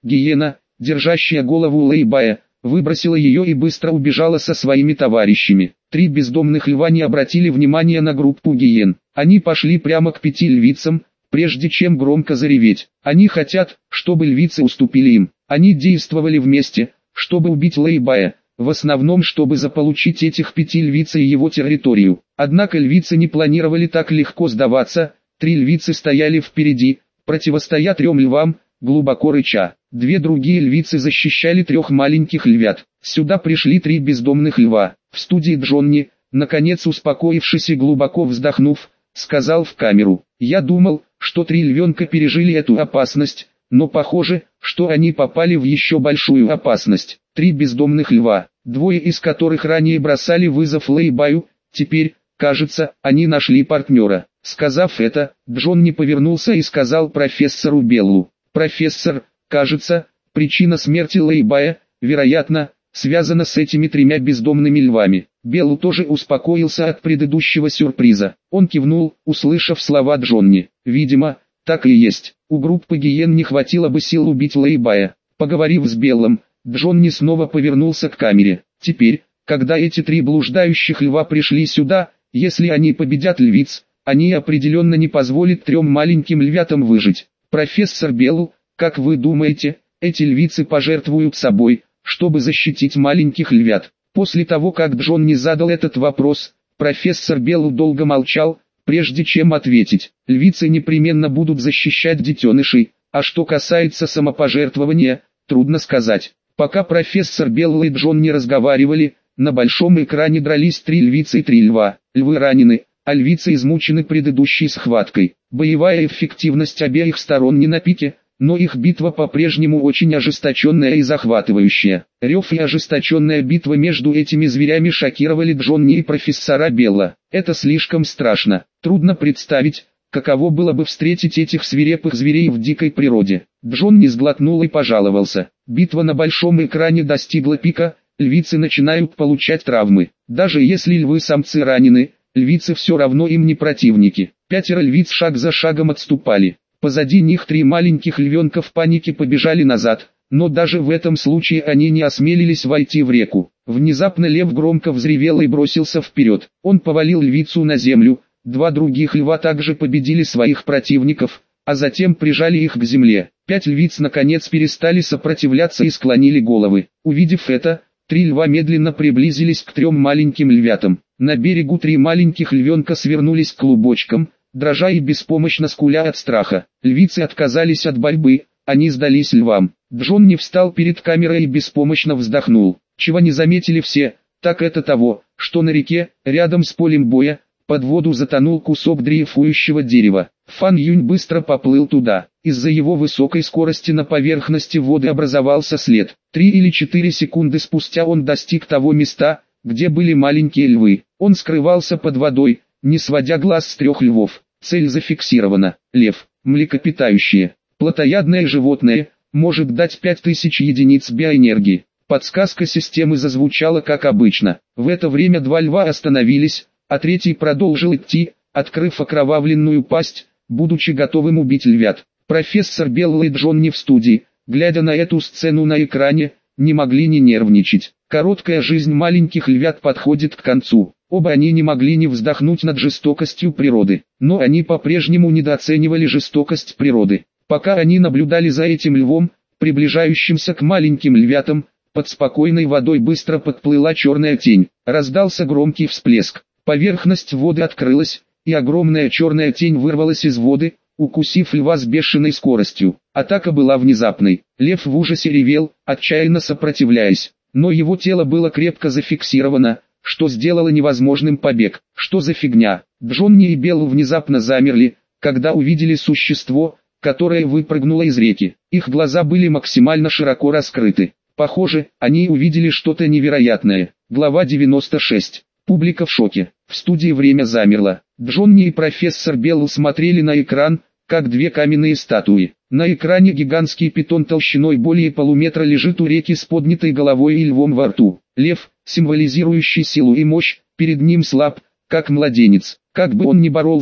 Гиена, держащая голову Лэйбая, выбросила ее и быстро убежала со своими товарищами. Три бездомных льва не обратили внимания на группу гиен. Они пошли прямо к 5 львицам, прежде чем громко зареветь. Они хотят, чтобы львицы уступили им. Они действовали вместе, чтобы убить Лэйбая, в основном чтобы заполучить этих 5 львиц и его территорию. Однако львицы не планировали так легко сдаваться. 3 львицы стояли впереди, противостоя 3 львам, глубоко рыча. 2 другие львицы защищали 3 маленьких львят. Сюда пришли 3 бездомных льва. В студии Джонни, наконец успокоившись и глубоко вздохнув, сказал в камеру: «Я думал, что 3 львенка пережили эту опасность, но похоже, что они попали в еще большую опасность. 3 бездомных льва, 2 из которых ранее бросали вызов Лэйбаю, теперь, кажется, они нашли партнера». Сказав это, Джонни повернулся и сказал профессору Беллу: «Профессор, кажется, причина смерти Лэйбая, вероятно, связана с этими 3 бездомными львами». Белл тоже успокоился от предыдущего сюрприза. Он кивнул, услышав слова Джонни. «Видимо, так и есть. У группы гиен не хватило бы сил убить Лэйбая». Поговорив с Беллом, Джонни снова повернулся к камере. «Теперь, когда эти 3 блуждающих льва пришли сюда, если они победят львиц, они определенно не позволят 3 маленьким львятам выжить. Профессор Белл, как вы думаете, эти львицы пожертвуют собой, чтобы защитить маленьких львят?» После того, как Джонни задал этот вопрос, профессор Белл долго молчал, прежде чем ответить. «Львицы непременно будут защищать детенышей, а что касается самопожертвования, трудно сказать». Пока профессор Белл и Джонни разговаривали, на большом экране дрались 3 львицы и 3 льва. Львы ранены, а львицы измучены предыдущей схваткой. Боевая эффективность обеих сторон не на пике, но их битва по-прежнему очень ожесточенная и захватывающая. Рев и ожесточенная битва между этими зверями шокировали Джонни и профессора Белла. Это слишком страшно. Трудно представить, каково было бы встретить этих свирепых зверей в дикой природе. Джонни сглотнул и пожаловался. Битва на большом экране достигла пика, львицы начинают получать травмы. Даже если львы-самцы ранены, львицы все равно им не противники. 5 львиц шаг за шагом отступали. Позади них 3 маленьких львенка в панике побежали назад, но даже в этом случае они не осмелились войти в реку. Внезапно лев громко взревел и бросился вперед. Он повалил львицу на землю, 2 других льва также победили своих противников, а затем прижали их к земле. 5 львиц наконец перестали сопротивляться и склонили головы. Увидев это, 3 льва медленно приблизились к 3 маленьким львятам. На берегу 3 маленьких львенка свернулись клубочком, дрожа и беспомощно скуля от страха. Львицы отказались от борьбы, они сдались львам. Джонни встал перед камерой и беспомощно вздохнул. Чего не заметили все, так это того, что на реке, рядом с полем боя, под воду затонул кусок дрейфующего дерева. Фан Юнь быстро поплыл туда. Из-за его высокой скорости на поверхности воды образовался след. 3 или 4 секунды спустя он достиг того места, где были маленькие львы. Он скрывался под водой, не сводя глаз с 3 львов. Цель зафиксирована. Лев, млекопитающее, плотоядное животное, может дать 5000 единиц биоэнергии. Подсказка системы зазвучала как обычно. В это время 2 льва остановились, а 3 продолжил идти, открыв окровавленную пасть, будучи готовым убить львят. Профессор Белл и Джонни в студии, глядя на эту сцену на экране, не могли не нервничать. Короткая жизнь маленьких львят подходит к концу. Оба они не могли не вздохнуть над жестокостью природы, но они по-прежнему недооценивали жестокость природы. Пока они наблюдали за этим львом, приближающимся к маленьким львятам, под спокойной водой быстро подплыла черная тень. Раздался громкий всплеск. Поверхность воды открылась, и огромная черная тень вырвалась из воды, укусив льва с бешеной скоростью. Атака была внезапной. Лев в ужасе ревел, отчаянно сопротивляясь, но его тело было крепко зафиксировано, что сделало невозможным побег. Что за фигня? Джонни и Белл внезапно замерли, когда увидели существо, которое выпрыгнуло из реки. Их глаза были максимально широко раскрыты. Похоже, они увидели что-то невероятное. Глава 96. Публика в шоке. В студии время замерло. Джонни и профессор Белл смотрели на экран, как 2 каменные статуи. На экране гигантский питон толщиной более полуметра лежит у реки с поднятой головой и львом во рту. Лев, символизирующий силу и мощь, перед ним слаб, как младенец. Как бы он ни боролся,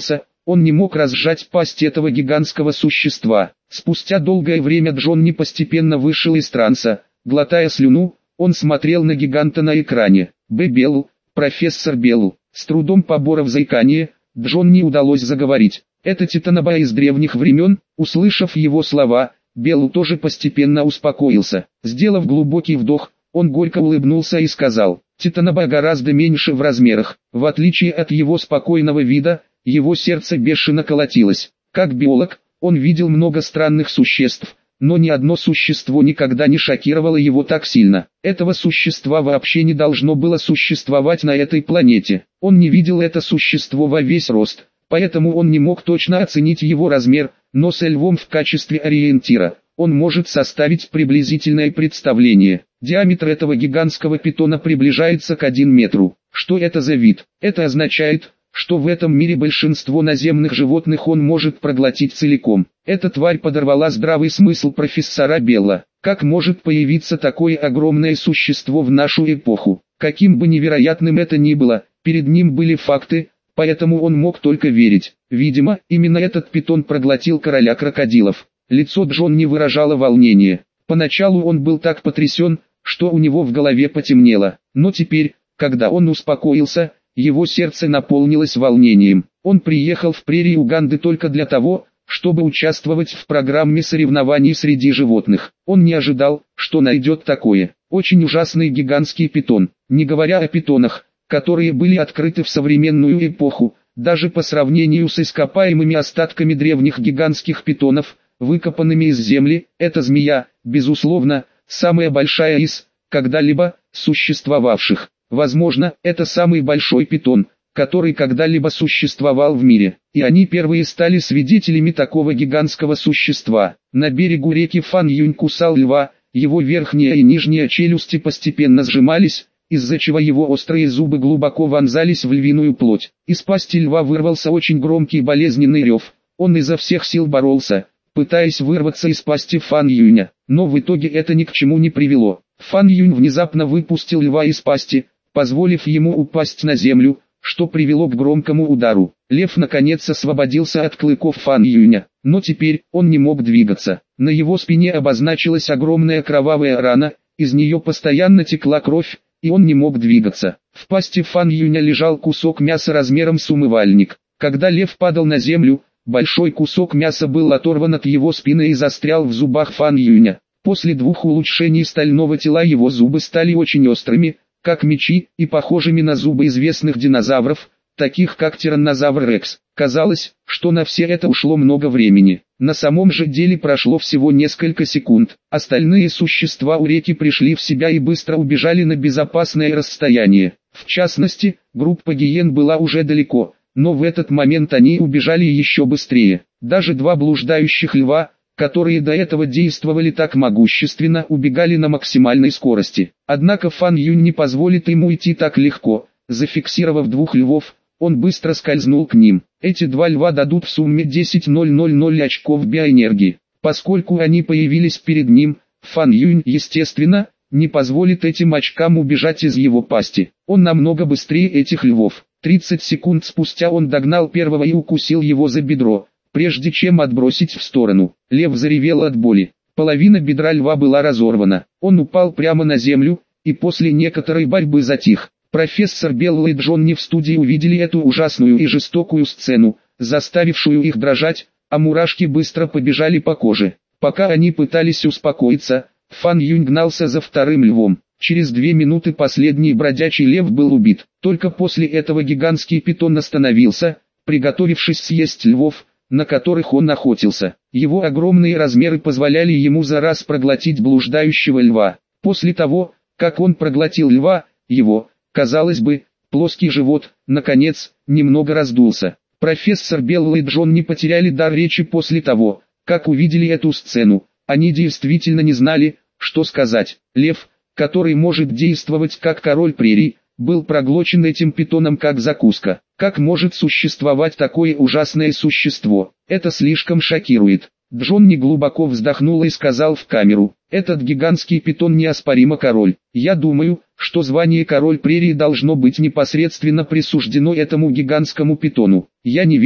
Он не мог разжать пасть этого гигантского существа. Спустя долгое время Джонни постепенно вышел из транса. Глотая слюну, он смотрел на гиганта на экране. Белл, профессор Белл. С трудом поборов заикание, Джонни удалось заговорить. Это Титанобай из древних времен. Услышав его слова, Белл тоже постепенно успокоился. Сделав глубокий вдох, он горько улыбнулся и сказал: Титанобай гораздо меньше в размерах. В отличие от его спокойного вида, его сердце бешено колотилось. Как биолог, он видел много странных существ, но ни одно существо никогда не шокировало его так сильно. Этого существа вообще не должно было существовать на этой планете. Он не видел это существо во весь рост, поэтому он не мог точно оценить его размер, но с львом в качестве ориентира он может составить приблизительное представление. Диаметр этого гигантского питона приближается к 1 метру. Что это за вид? Это означает, что в этом мире большинство наземных животных он может проглотить целиком. Эта тварь подорвала здравый смысл профессора Белла. Как может появиться такое огромное существо в нашу эпоху? Каким бы невероятным это ни было, перед ним были факты, поэтому он мог только верить. Видимо, именно этот питон проглотил короля крокодилов. Лицо Джонни выражало волнение. Поначалу он был так потрясен, что у него в голове потемнело. Но теперь, когда он успокоился, его сердце наполнилось волнением. Он приехал в прерии Уганды только для того, чтобы участвовать в программе соревнований среди животных. Он не ожидал, что найдет такое. Очень ужасный гигантский питон. Не говоря о питонах, которые были открыты в современную эпоху, даже по сравнению с ископаемыми остатками древних гигантских питонов, выкопанными из земли, эта змея, безусловно, самая большая из когда-либо существовавших. Возможно, это самый большой питон, который когда-либо существовал в мире, и они первые стали свидетелями такого гигантского существа. На берегу реки Фан Юнь кусал льва, его верхняя и нижняя челюсти постепенно сжимались, из-за чего его острые зубы глубоко вонзались в львиную плоть. Из пасти льва вырвался очень громкий болезненный рев. Он изо всех сил боролся, пытаясь вырваться из пасти Фан Юня, но в итоге это ни к чему не привело. Фан Юнь внезапно выпустил льва из пасти, позволив ему упасть на землю, что привело к громкому удару. Лев наконец освободился от клыков Фан Юня, но теперь он не мог двигаться. На его спине обозначилась огромная кровавая рана, из нее постоянно текла кровь, и он не мог двигаться. В пасти Фан Юня лежал кусок мяса размером с умывальник. Когда лев падал на землю, большой кусок мяса был оторван от его спины и застрял в зубах Фан Юня. После 2 улучшений стального тела его зубы стали очень острыми, как мечи, и похожими на зубы известных динозавров, таких как Тираннозавр Рекс. Казалось, что на все это ушло много времени. На самом же деле прошло всего несколько секунд. Остальные существа у реки пришли в себя и быстро убежали на безопасное расстояние. В частности, группа гиен была уже далеко, но в этот момент они убежали еще быстрее. Даже 2 блуждающих льва, которые до этого действовали так могущественно, убегали на максимальной скорости. Однако Фан Юнь не позволит ему идти так легко. Зафиксировав 2 львов, он быстро скользнул к ним. Эти 2 льва дадут в сумме 10,000 очков биоэнергии. Поскольку они появились перед ним, Фан Юнь, естественно, не позволит этим очкам убежать из его пасти. Он намного быстрее этих львов. 30 секунд спустя он догнал первого и укусил его за бедро, прежде чем отбросить в сторону. Лев заревел от боли. Половина бедра льва была разорвана. Он упал прямо на землю, и после некоторой борьбы затих. Профессор Белл и Джонни в студии увидели эту ужасную и жестокую сцену, заставившую их дрожать, а мурашки быстро побежали по коже. Пока они пытались успокоиться, Фан Юнь гнался за вторым львом. Через 2 минуты последний бродячий лев был убит. Только после этого гигантский питон остановился, приготовившись съесть львов, на которых он охотился. Его огромные размеры позволяли ему за раз проглотить блуждающего льва. После того, как он проглотил льва, его, казалось бы, плоский живот, наконец, немного раздулся. Профессор Белл и Джон не потеряли дар речи после того, как увидели эту сцену. Они действительно не знали, что сказать. Лев, который может действовать как король прерий, был проглочен этим питоном как закуска. Как может существовать такое ужасное существо? Это слишком шокирует. Джонни глубоко вздохнул и сказал в камеру: «Этот гигантский питон неоспоримо король. Я думаю, что звание король прерии должно быть непосредственно присуждено этому гигантскому питону. Я не верю,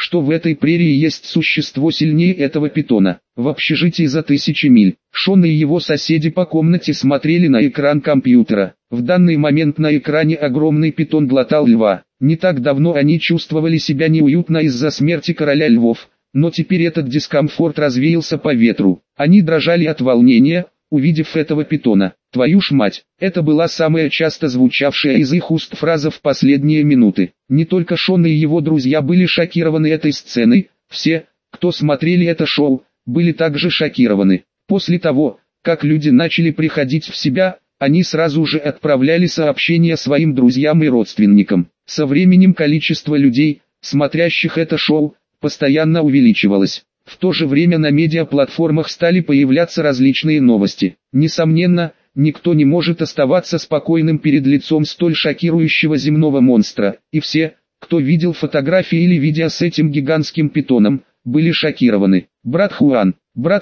что в этой прерии есть существо сильнее этого питона. В общежитии за 1000 миль, Шон и его соседи по комнате смотрели на экран компьютера. В данный момент на экране огромный питон глотал льва. Не так давно они чувствовали себя неуютно из-за смерти короля львов, но теперь этот дискомфорт развеялся по ветру. Они дрожали от волнения, увидев этого питона. «Твою ж мать!» Это была самая часто звучавшая из их уст фраза в последние минуты. Не только Шон и его друзья были шокированы этой сценой, все, кто смотрели это шоу, были также шокированы. После того, как люди начали приходить в себя, они сразу же отправляли сообщения своим друзьям и родственникам. Со временем количество людей, смотрящих это шоу, постоянно увеличивалось. В то же время на медиаплатформах стали появляться различные новости. Несомненно, никто не может оставаться спокойным перед лицом столь шокирующего земного монстра, и все, кто видел фотографии или видео с этим гигантским питоном, были шокированы. Брат Хуан,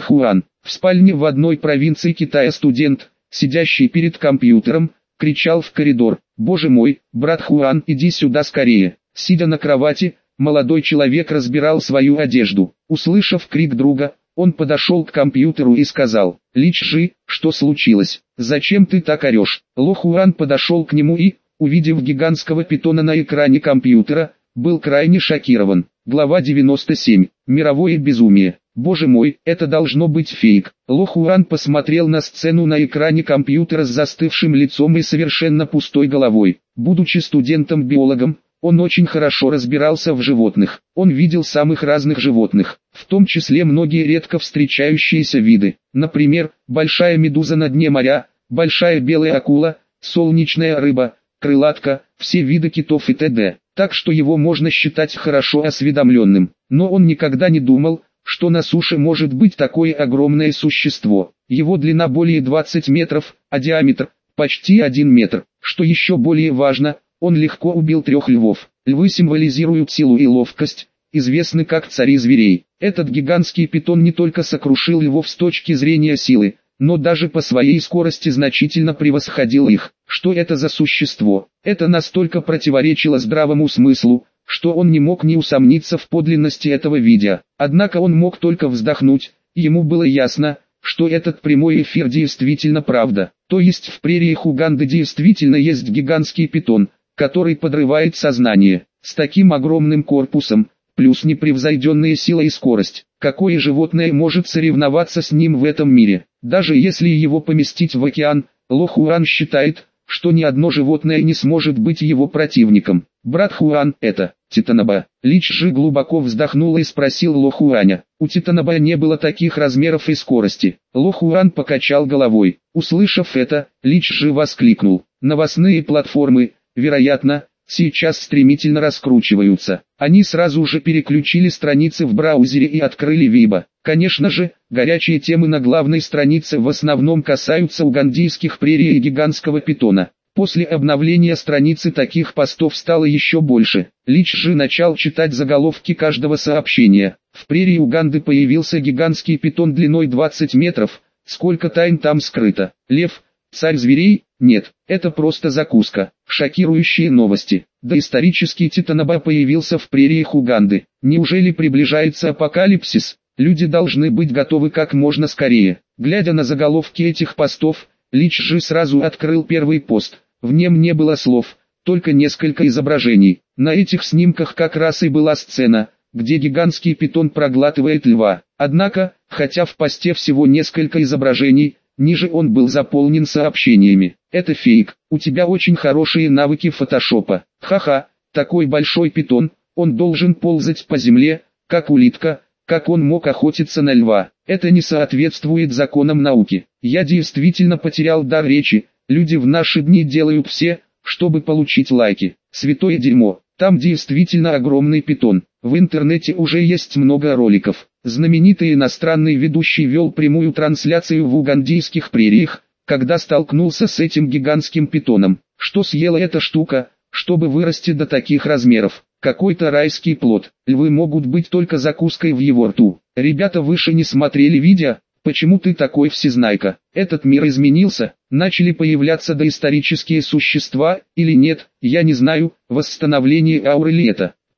в спальне в одной провинции Китая студент, сидящий перед компьютером, кричал в коридор: «Боже мой, брат Хуан, иди сюда скорее!» Сидя на кровати, молодой человек разбирал свою одежду. Услышав крик друга, он подошел к компьютеру и сказал: «Лич Жи, что случилось? Зачем ты так орешь?» Ло Хуан подошел к нему и, увидев гигантского питона на экране компьютера, был крайне шокирован. Глава 97. Мировое безумие. «Боже мой, это должно быть фейк». Ло Хуан посмотрел на сцену на экране компьютера с застывшим лицом и совершенно пустой головой. Будучи студентом-биологом, он очень хорошо разбирался в животных. Он видел самых разных животных, в том числе многие редко встречающиеся виды. Например, большая медуза на дне моря, большая белая акула, солнечная рыба, крылатка, все виды китов и т.д. Так что его можно считать хорошо осведомленным. Но он никогда не думал, что на суше может быть такое огромное существо. Его длина более 20 метров, а диаметр почти 1 метр. Что еще более важно, он легко убил 3 львов. Львы символизируют силу и ловкость, известны как цари зверей. Этот гигантский питон не только сокрушил львов с точки зрения силы, но даже по своей скорости значительно превосходил их. Что это за существо? Это настолько противоречило здравому смыслу, что он не мог не усомниться в подлинности этого видео. Однако он мог только вздохнуть, ему было ясно, что этот прямой эфир действительно правда. То есть в прериях Уганды действительно есть гигантский питон, который подрывает сознание. С таким огромным корпусом, плюс непревзойденная сила и скорость. Какое животное может соревноваться с ним в этом мире? Даже если его поместить в океан, Ло Хуан считает, что ни одно животное не сможет быть его противником. «Брат Хуан, это Титаноба». Лич Жи глубоко вздохнул и спросил Ло Хуаня. У Титаноба не было таких размеров и скорости. Ло Хуан покачал головой. Услышав это, Лич Жи воскликнул: «Новостные платформы, вероятно, сейчас стремительно раскручиваются». Они сразу же переключили страницы в браузере и открыли Weibo. Конечно же, горячие темы на главной странице в основном касаются угандийских прерий и гигантского питона. После обновления страницы таких постов стало еще больше. Лич Жи начал читать заголовки каждого сообщения. В прерии Уганды появился гигантский питон длиной 20 метров, сколько тайн там скрыто. Лев, царь зверей? Нет, это просто закуска. Шокирующие новости. Доисторический Титаноба появился в прериях Уганды. Неужели приближается апокалипсис? Люди должны быть готовы как можно скорее. Глядя на заголовки этих постов, Лич Жи сразу открыл первый пост. В нем не было слов, только несколько изображений. На этих снимках как раз и была сцена, где гигантский питон проглатывает льва. Однако, хотя в посте всего несколько изображений, ниже он был заполнен сообщениями. «Это фейк, у тебя очень хорошие навыки фотошопа. Ха-ха, такой большой питон, он должен ползать по земле, как улитка, как он мог охотиться на льва. Это не соответствует законам науки. Я действительно потерял дар речи, люди в наши дни делают все, чтобы получить лайки. Святое дерьмо, там действительно огромный питон. В интернете уже есть много роликов. Знаменитый иностранный ведущий вел прямую трансляцию в угандийских прериях, когда столкнулся с этим гигантским питоном. Что съела эта штука, чтобы вырасти до таких размеров? Какой-то райский плод. Львы могут быть только закуской в его рту. Ребята выше не смотрели видео. Почему ты такой всезнайка? Этот мир изменился, начали появляться доисторические существа, или нет, я не знаю, восстановление ауры ли это.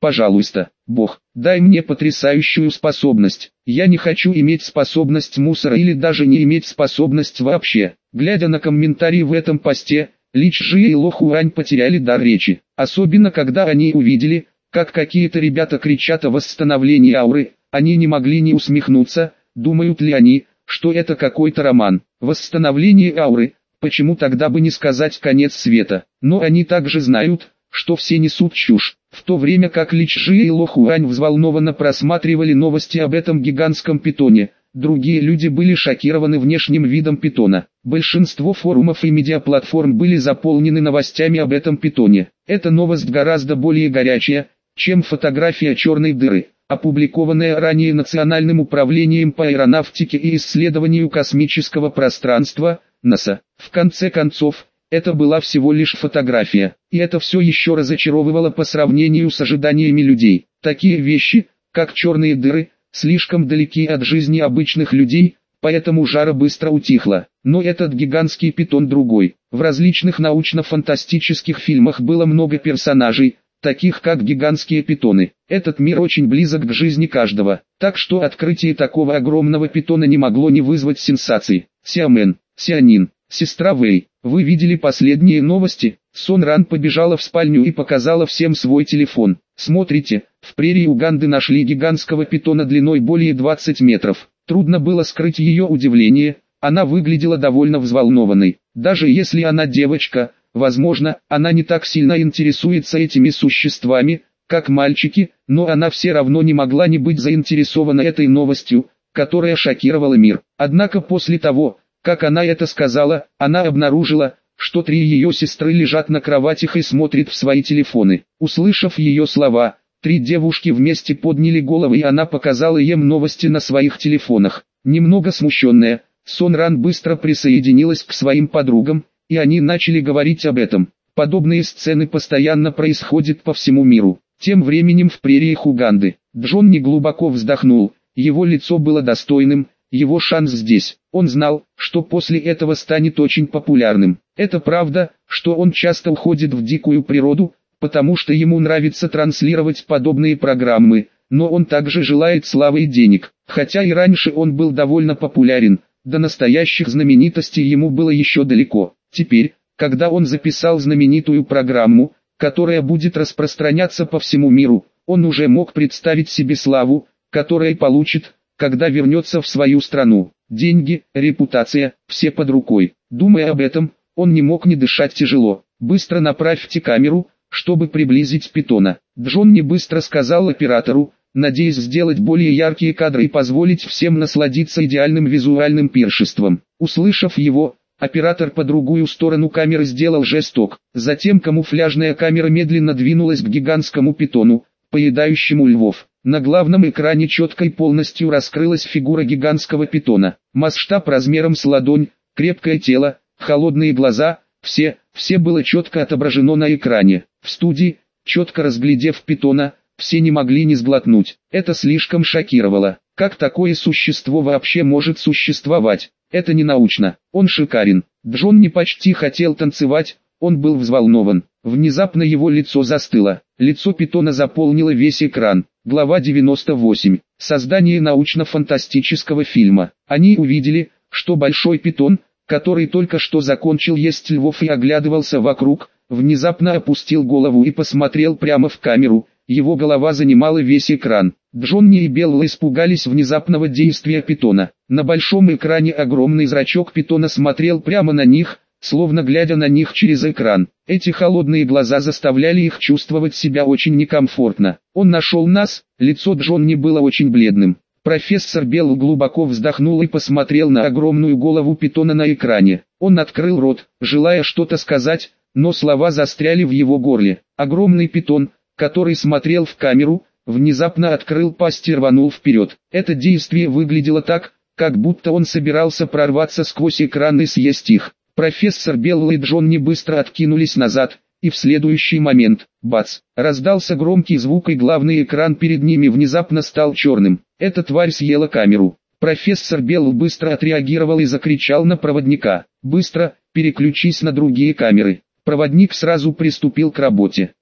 Пожалуйста, Бог, дай мне потрясающую способность. Я не хочу иметь способность мусора или даже не иметь способность вообще. Глядя на комментарии в этом посте, Ли Чжи и Ло Хуань потеряли дар речи. Особенно когда они увидели, как какие-то ребята кричат о восстановлении ауры, они не могли не усмехнуться, думают ли они, что это какой-то роман. Восстановление ауры, почему тогда бы не сказать конец света? Но они также знают, что все несут чушь. В то время как Ли Чжи и Ло Хуань взволнованно просматривали новости об этом гигантском питоне, другие люди были шокированы внешним видом питона. Большинство форумов и медиаплатформ были заполнены новостями об этом питоне. Эта новость гораздо более горячая, чем фотография черной дыры, опубликованная ранее Национальным управлением по аэронавтике и исследованию космического пространства, НАСА. В конце концов, это была всего лишь фотография, и это все еще разочаровывало по сравнению с ожиданиями людей. Такие вещи, как черные дыры, слишком далеки от жизни обычных людей, поэтому жара быстро утихла. Но этот гигантский питон другой. В различных научно-фантастических фильмах было много персонажей, таких как гигантские питоны. Этот мир очень близок к жизни каждого, так что открытие такого огромного питона не могло не вызвать сенсаций. Сяомен, Сянин, сестра Вэй, вы видели последние новости? Сон Ран побежала в спальню и показала всем свой телефон. Смотрите, в прерии Уганды нашли гигантского питона длиной более 20 метров. Трудно было скрыть ее удивление, она выглядела довольно взволнованной. Даже если она девочка, возможно, она не так сильно интересуется этими существами, как мальчики, но она все равно не могла не быть заинтересована этой новостью, которая шокировала мир. Однако после того, как она это сказала, она обнаружила, что 3 ее сестры лежат на кроватях и смотрят в свои телефоны. Услышав ее слова, 3 девушки вместе подняли головы и она показала им новости на своих телефонах. Немного смущенная, Сон Ран быстро присоединилась к своим подругам, и они начали говорить об этом. Подобные сцены постоянно происходят по всему миру. Тем временем в прериях Уганды, Джон неглубоко вздохнул, его лицо было достойным, его шанс здесь. Он знал, что после этого станет очень популярным. Это правда, что он часто уходит в дикую природу, потому что ему нравится транслировать подобные программы, но он также желает славы и денег. Хотя и раньше он был довольно популярен, до настоящих знаменитостей ему было еще далеко. Теперь, когда он записал знаменитую программу, которая будет распространяться по всему миру, он уже мог представить себе славу, которую получит, когда вернется в свою страну. Деньги, репутация, все под рукой. Думая об этом, он не мог не дышать тяжело. «Быстро направьте камеру, чтобы приблизить питона». Джон не быстро сказал оператору, надеясь сделать более яркие кадры и позволить всем насладиться идеальным визуальным пиршеством. Услышав его, оператор по другую сторону камеры сделал жесток. Затем камуфляжная камера медленно двинулась к гигантскому питону, поедающему львов. На главном экране четко и полностью раскрылась фигура гигантского питона. Масштаб размером с ладонь, крепкое тело, холодные глаза, все было четко отображено на экране. В студии, четко разглядев питона, все не могли не сглотнуть. Это слишком шокировало. Как такое существо вообще может существовать? Это не научно. Он шикарен. Джон не почти хотел танцевать, он был взволнован. Внезапно его лицо застыло. Лицо питона заполнило весь экран. Глава 98. Создание научно-фантастического фильма. Они увидели, что большой питон, который только что закончил есть львов и оглядывался вокруг, внезапно опустил голову и посмотрел прямо в камеру. Его голова занимала весь экран. Джонни и Белла испугались внезапного действия питона. На большом экране огромный зрачок питона смотрел прямо на них, словно глядя на них через экран. Эти холодные глаза заставляли их чувствовать себя очень некомфортно. «Он нашел нас», лицо Джонни было очень бледным. Профессор Белл глубоко вздохнул и посмотрел на огромную голову питона на экране. Он открыл рот, желая что-то сказать, но слова застряли в его горле. Огромный питон, который смотрел в камеру, внезапно открыл пасть и рванул вперед. Это действие выглядело так, как будто он собирался прорваться сквозь экран и съесть их. Профессор Белл и Джонни быстро откинулись назад, и в следующий момент, бац, раздался громкий звук и главный экран перед ними внезапно стал черным. Эта тварь съела камеру. Профессор Белл быстро отреагировал и закричал на проводника: «Быстро, переключись на другие камеры». Проводник сразу приступил к работе.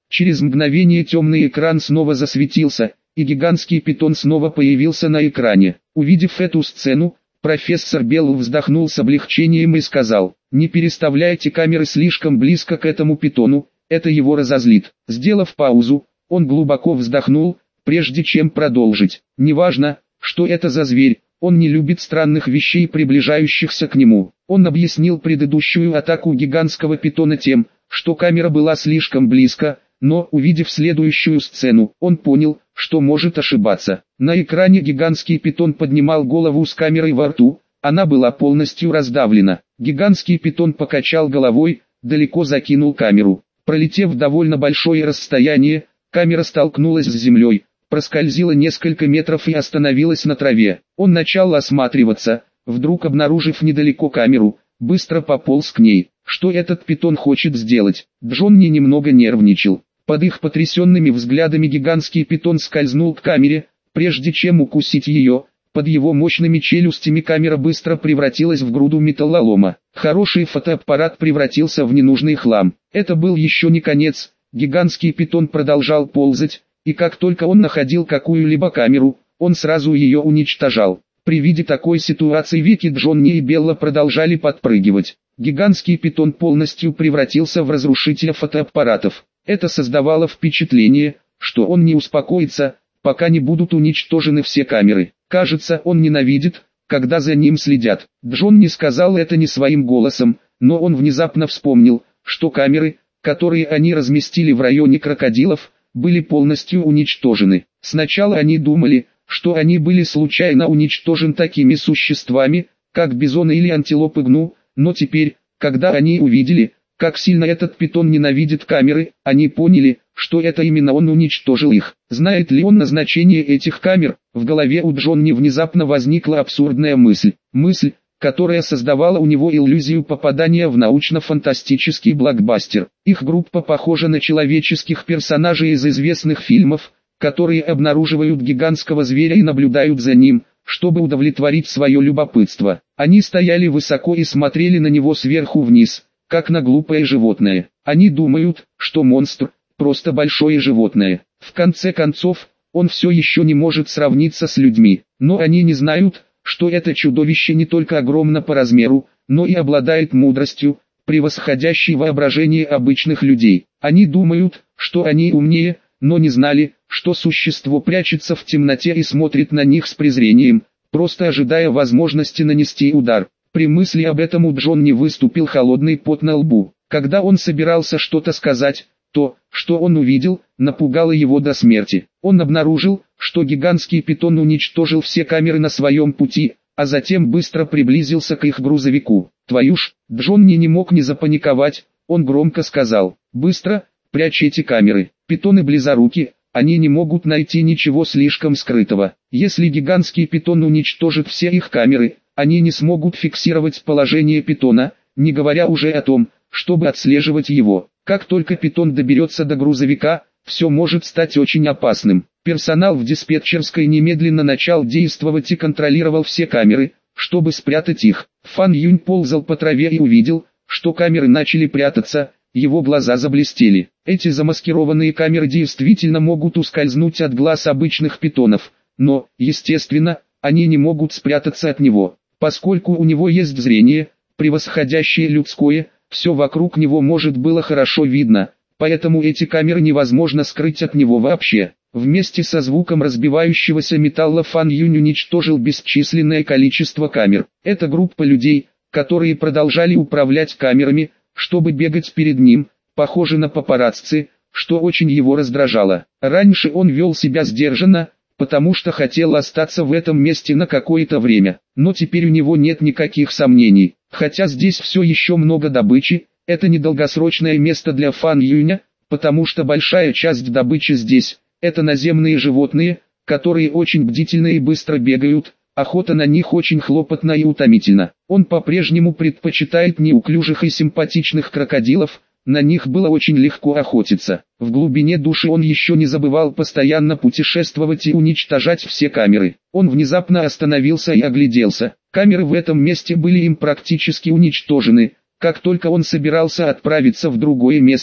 Через мгновение темный экран снова засветился, и гигантский питон снова появился на экране. Увидев эту сцену, профессор Белл вздохнул с облегчением и сказал: «Не переставляйте камеры слишком близко к этому питону, это его разозлит». Сделав паузу, он глубоко вздохнул, прежде чем продолжить. «Неважно, что это за зверь, он не любит странных вещей, приближающихся к нему». Он объяснил предыдущую атаку гигантского питона тем, что камера была слишком близко, но, увидев следующую сцену, он понял, что может ошибаться. На экране гигантский питон поднимал голову с камерой во рту, она была полностью раздавлена. Гигантский питон покачал головой, далеко закинул камеру. Пролетев довольно большое расстояние, камера столкнулась с землей, проскользила несколько метров и остановилась на траве. Он начал осматриваться, вдруг обнаружив недалеко камеру, быстро пополз к ней. Что этот питон хочет сделать? Джонни немного нервничал. Под их потрясенными взглядами гигантский питон скользнул к камере, прежде чем укусить ее. Под его мощными челюстями камера быстро превратилась в груду металлолома. Хороший фотоаппарат превратился в ненужный хлам. Это был еще не конец. Гигантский питон продолжал ползать, и как только он находил какую-либо камеру, он сразу ее уничтожал. При виде такой ситуации веки Джонни и Белла продолжали подпрыгивать. Гигантский питон полностью превратился в разрушителя фотоаппаратов. Это создавало впечатление, что он не успокоится, пока не будут уничтожены все камеры. Кажется, он ненавидит, когда за ним следят. Джонни сказал это не своим голосом, но он внезапно вспомнил, что камеры, которые они разместили в районе крокодилов, были полностью уничтожены. Сначала они думали, что они были случайно уничтожены такими существами, как бизоны или антилопы гну, но теперь, когда они увидели, как сильно этот питон ненавидит камеры, они поняли, что это именно он уничтожил их. Знает ли он назначение этих камер? В голове у Джонни внезапно возникла абсурдная мысль. Мысль, которая создавала у него иллюзию попадания в научно-фантастический блокбастер. Их группа похожа на человеческих персонажей из известных фильмов, которые обнаруживают гигантского зверя и наблюдают за ним, чтобы удовлетворить свое любопытство. Они стояли высоко и смотрели на него сверху вниз, как на глупое животное. Они думают, что монстр – просто большое животное. В конце концов, он все еще не может сравниться с людьми. Но они не знают, что это чудовище не только огромно по размеру, но и обладает мудростью, превосходящей воображение обычных людей. Они думают, что они умнее, но не знали, что существо прячется в темноте и смотрит на них с презрением, просто ожидая возможности нанести удар. При мысли об этом у Джонни выступил холодный пот на лбу. Когда он собирался что-то сказать, то, что он увидел, напугало его до смерти. Он обнаружил, что гигантский питон уничтожил все камеры на своем пути, а затем быстро приблизился к их грузовику. «Твою ж!» Джонни не мог не запаниковать, он громко сказал: «Быстро, прячь эти камеры». Питоны близоруки, они не могут найти ничего слишком скрытого. Если гигантский питон уничтожит все их камеры, они не смогут фиксировать положение питона, не говоря уже о том, чтобы отслеживать его. Как только питон доберется до грузовика, все может стать очень опасным. Персонал в диспетчерской немедленно начал действовать и контролировал все камеры, чтобы спрятать их. Фан Юнь ползал по траве и увидел, что камеры начали прятаться, его глаза заблестели. Эти замаскированные камеры действительно могут ускользнуть от глаз обычных питонов, но, естественно, они не могут спрятаться от него. Поскольку у него есть зрение, превосходящее людское, все вокруг него может было хорошо видно, поэтому эти камеры невозможно скрыть от него вообще. Вместе со звуком разбивающегося металла Фан Юнь уничтожил бесчисленное количество камер. Это группа людей, которые продолжали управлять камерами, чтобы бегать перед ним, похожи на папарацци, что очень его раздражало. Раньше он вел себя сдержанно, потому что хотел остаться в этом месте на какое-то время, но теперь у него нет никаких сомнений. Хотя здесь все еще много добычи, это недолгосрочное место для Фан Юня, потому что большая часть добычи здесь – это наземные животные, которые очень бдительны и быстро бегают, охота на них очень хлопотна и утомительна. Он по-прежнему предпочитает неуклюжих и симпатичных крокодилов, на них было очень легко охотиться. В глубине души он еще не забывал постоянно путешествовать и уничтожать все камеры. Он внезапно остановился и огляделся. Камеры в этом месте были им практически уничтожены. Как только он собирался отправиться в другое место,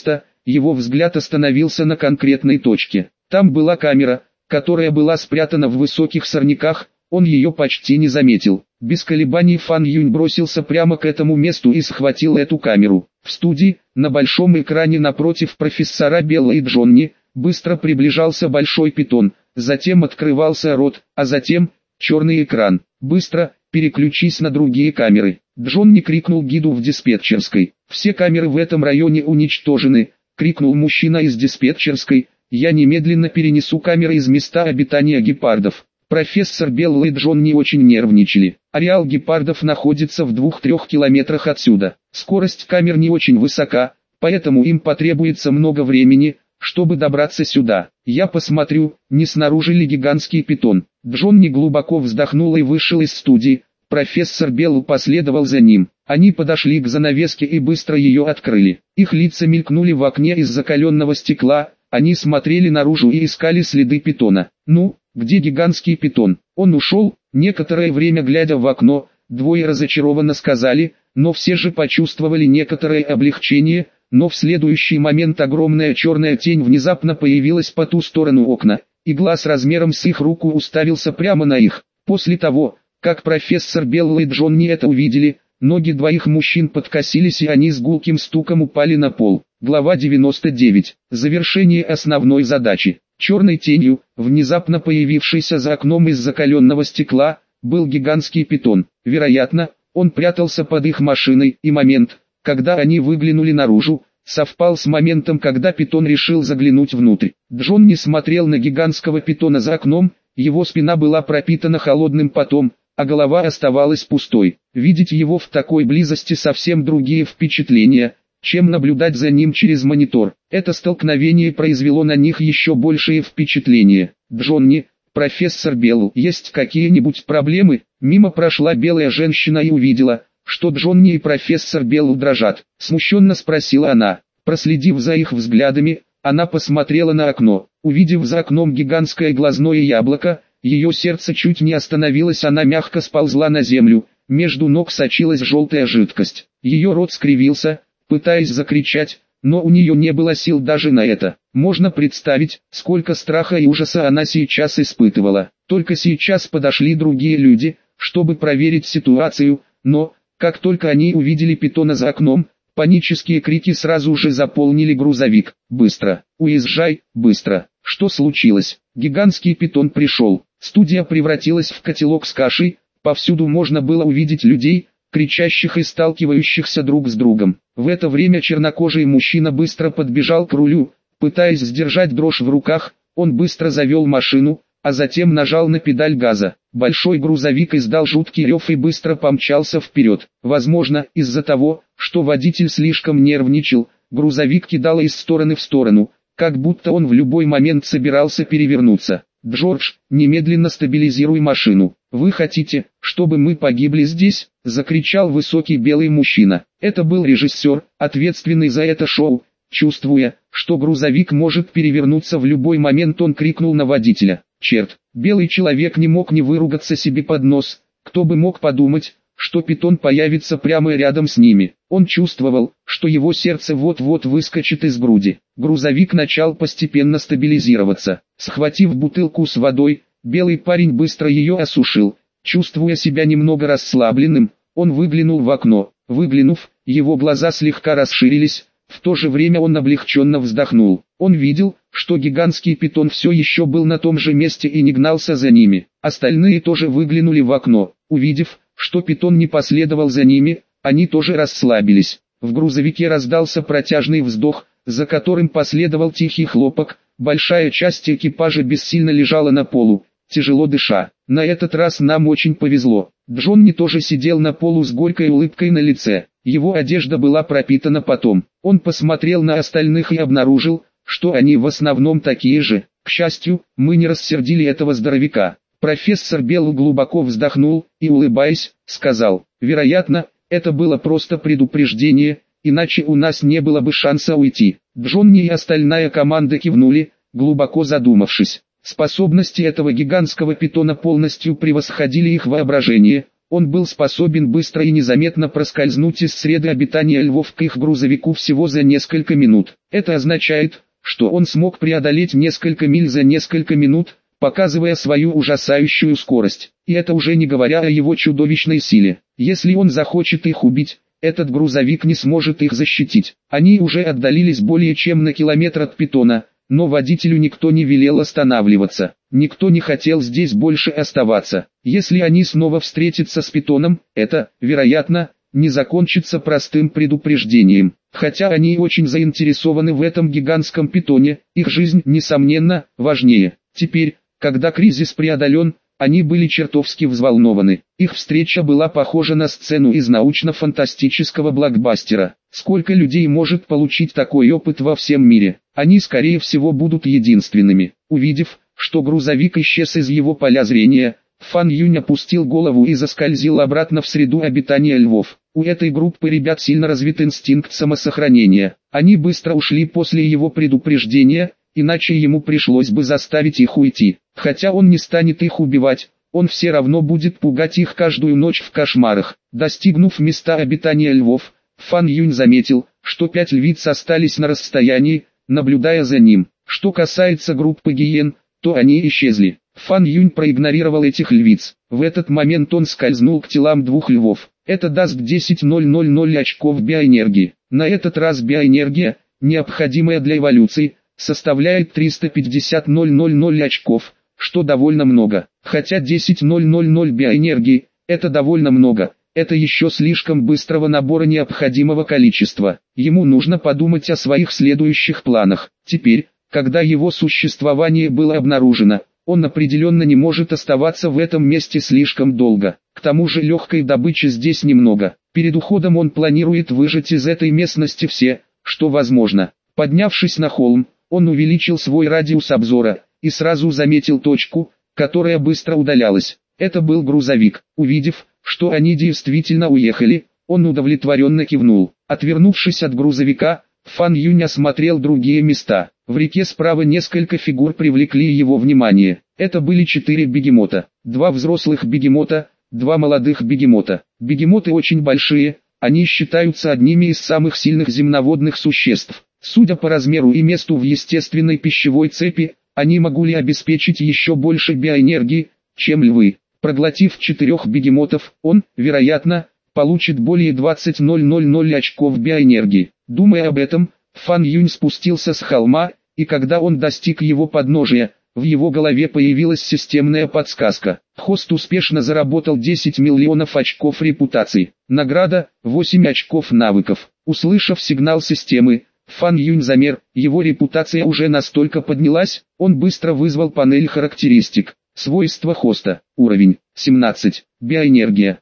его взгляд остановился на конкретной точке. Там была камера, которая была спрятана в высоких сорняках, он ее почти не заметил. Без колебаний Фан Юнь бросился прямо к этому месту и схватил эту камеру. В студии, на большом экране напротив профессора Белла и Джонни, быстро приближался большой питон, затем открывался рот, а затем черный экран. «Быстро, переключись на другие камеры!» Джонни крикнул гиду в диспетчерской. «Все камеры в этом районе уничтожены!» — крикнул мужчина из диспетчерской. «Я немедленно перенесу камеры из места обитания гепардов». Профессор Белл и Джонни очень нервничали. Ареал гепардов находится в 2-3 километрах отсюда. Скорость камер не очень высока, поэтому им потребуется много времени, чтобы добраться сюда. Я посмотрю, не снаружи ли гигантский питон. Джонни глубоко вздохнул и вышел из студии. Профессор Белл последовал за ним. Они подошли к занавеске и быстро ее открыли. Их лица мелькнули в окне из закаленного стекла. Они смотрели наружу и искали следы питона. «Ну, где гигантский питон?» «Он ушел», некоторое время глядя в окно, двое разочарованно сказали, но все же почувствовали некоторое облегчение, но в следующий момент огромная черная тень внезапно появилась по ту сторону окна, и глаз размером с их руку уставился прямо на их. После того, как профессор Белл и Джонни это увидели, ноги двоих мужчин подкосились и они с гулким стуком упали на пол. Глава 99. Завершение основной задачи. Черной тенью, внезапно появившейся за окном из закаленного стекла, был гигантский питон. Вероятно, он прятался под их машиной, и момент, когда они выглянули наружу, совпал с моментом, когда питон решил заглянуть внутрь. Джонни смотрел на гигантского питона за окном, его спина была пропитана холодным потом, а голова оставалась пустой. Видеть его в такой близости совсем другие впечатления, чем наблюдать за ним через монитор. Это столкновение произвело на них еще большее впечатление. «Джонни, профессор Белл, есть какие-нибудь проблемы?» Мимо прошла белая женщина и увидела, что Джонни и профессор Белл дрожат. Смущенно спросила она. Проследив за их взглядами, она посмотрела на окно. Увидев за окном гигантское глазное яблоко, ее сердце чуть не остановилось, она мягко сползла на землю. Между ног сочилась желтая жидкость. Ее рот скривился, пытаясь закричать, но у нее не было сил даже на это. Можно представить, сколько страха и ужаса она сейчас испытывала. Только сейчас подошли другие люди, чтобы проверить ситуацию, но, как только они увидели питона за окном, панические крики сразу же заполнили грузовик. «Быстро! Уезжай, быстро!» Что случилось? Гигантский питон пришел. Студия превратилась в котелок с кашей, повсюду можно было увидеть людей, кричащих и сталкивающихся друг с другом. В это время чернокожий мужчина быстро подбежал к рулю, пытаясь сдержать дрожь в руках, он быстро завел машину, а затем нажал на педаль газа. Большой грузовик издал жуткий рев и быстро помчался вперед. Возможно, из-за того, что водитель слишком нервничал, грузовик кидало из стороны в сторону, как будто он в любой момент собирался перевернуться. «Джордж, немедленно стабилизируй машину. Вы хотите, чтобы мы погибли здесь?» — закричал высокий белый мужчина. Это был режиссер, ответственный за это шоу. Чувствуя, что грузовик может перевернуться в любой момент, он крикнул на водителя. «Черт!» Белый человек не мог не выругаться себе под нос. Кто бы мог подумать, что питон появится прямо рядом с ними. Он чувствовал, что его сердце вот-вот выскочит из груди. Грузовик начал постепенно стабилизироваться. Схватив бутылку с водой, белый парень быстро ее осушил. Чувствуя себя немного расслабленным, он выглянул в окно. Выглянув, его глаза слегка расширились, в то же время он облегченно вздохнул. Он видел, что гигантский питон все еще был на том же месте и не гнался за ними. Остальные тоже выглянули в окно. Увидев, что питон не последовал за ними, они тоже расслабились. В грузовике раздался протяжный вздох, за которым последовал тихий хлопок. Большая часть экипажа бессильно лежала на полу, тяжело дыша. На этот раз нам очень повезло. Джонни тоже сидел на полу с горькой улыбкой на лице. Его одежда была пропитана потом. Он посмотрел на остальных и обнаружил, что они в основном такие же. К счастью, мы не рассердили этого здоровяка. Профессор Белл глубоко вздохнул и, улыбаясь, сказал: «Вероятно, это было просто предупреждение, иначе у нас не было бы шанса уйти». Джонни и остальная команда кивнули, глубоко задумавшись. Способности этого гигантского питона полностью превосходили их воображение. Он был способен быстро и незаметно проскользнуть из среды обитания львов к их грузовику всего за несколько минут. Это означает, что он смог преодолеть несколько миль за несколько минут, показывая свою ужасающую скорость. И это уже не говоря о его чудовищной силе. Если он захочет их убить, этот грузовик не сможет их защитить. Они уже отдалились более чем на километр от питона, но водителю никто не велел останавливаться. Никто не хотел здесь больше оставаться. Если они снова встретятся с питоном, это, вероятно, не закончится простым предупреждением. Хотя они очень заинтересованы в этом гигантском питоне, их жизнь, несомненно, важнее. Теперь, когда кризис преодолен, они были чертовски взволнованы. Их встреча была похожа на сцену из научно-фантастического блокбастера. Сколько людей может получить такой опыт во всем мире? Они, скорее всего, будут единственными. Увидев, что грузовик исчез из его поля зрения, Фан Юнь опустил голову и заскользил обратно в среду обитания львов. У этой группы ребят сильно развит инстинкт самосохранения. Они быстро ушли после его предупреждения, иначе ему пришлось бы заставить их уйти. Хотя он не станет их убивать, он все равно будет пугать их каждую ночь в кошмарах. Достигнув места обитания львов, Фан Юнь заметил, что 5 львиц остались на расстоянии, наблюдая за ним. Что касается группы гиен, то они исчезли. Фан Юнь проигнорировал этих львиц. В этот момент он скользнул к телам 2 львов. Это даст 10,000 очков биоэнергии. На этот раз биоэнергия, необходимая для эволюции, составляет 350,000 очков, что довольно много. Хотя 10,000 биоэнергии – это довольно много, это еще слишком быстрого набора необходимого количества. Ему нужно подумать о своих следующих планах. Теперь, когда его существование было обнаружено, он определенно не может оставаться в этом месте слишком долго. К тому же легкой добычи здесь немного. Перед уходом он планирует выжать из этой местности все, что возможно. Поднявшись на холм, он увеличил свой радиус обзора и сразу заметил точку, которая быстро удалялась. Это был грузовик. Увидев, что они действительно уехали, он удовлетворенно кивнул. Отвернувшись от грузовика, Фан Юнь осмотрел другие места. В реке справа несколько фигур привлекли его внимание. Это были 4 бегемота, 2 взрослых бегемота, 2 молодых бегемота. Бегемоты очень большие, они считаются одними из самых сильных земноводных существ. Судя по размеру и месту в естественной пищевой цепи, они могли обеспечить еще больше биоэнергии, чем львы. Проглотив 4 бегемотов, он, вероятно, получит более 20,000 очков биоэнергии. Думая об этом, Фан Юнь спустился с холма, и когда он достиг его подножия, в его голове появилась системная подсказка. Хост успешно заработал 10 миллионов очков репутации. Награда – 8 очков навыков. Услышав сигнал системы, Фан Юнь замер, его репутация уже настолько поднялась, он быстро вызвал панель характеристик. Свойства хоста. Уровень 17. Биоэнергия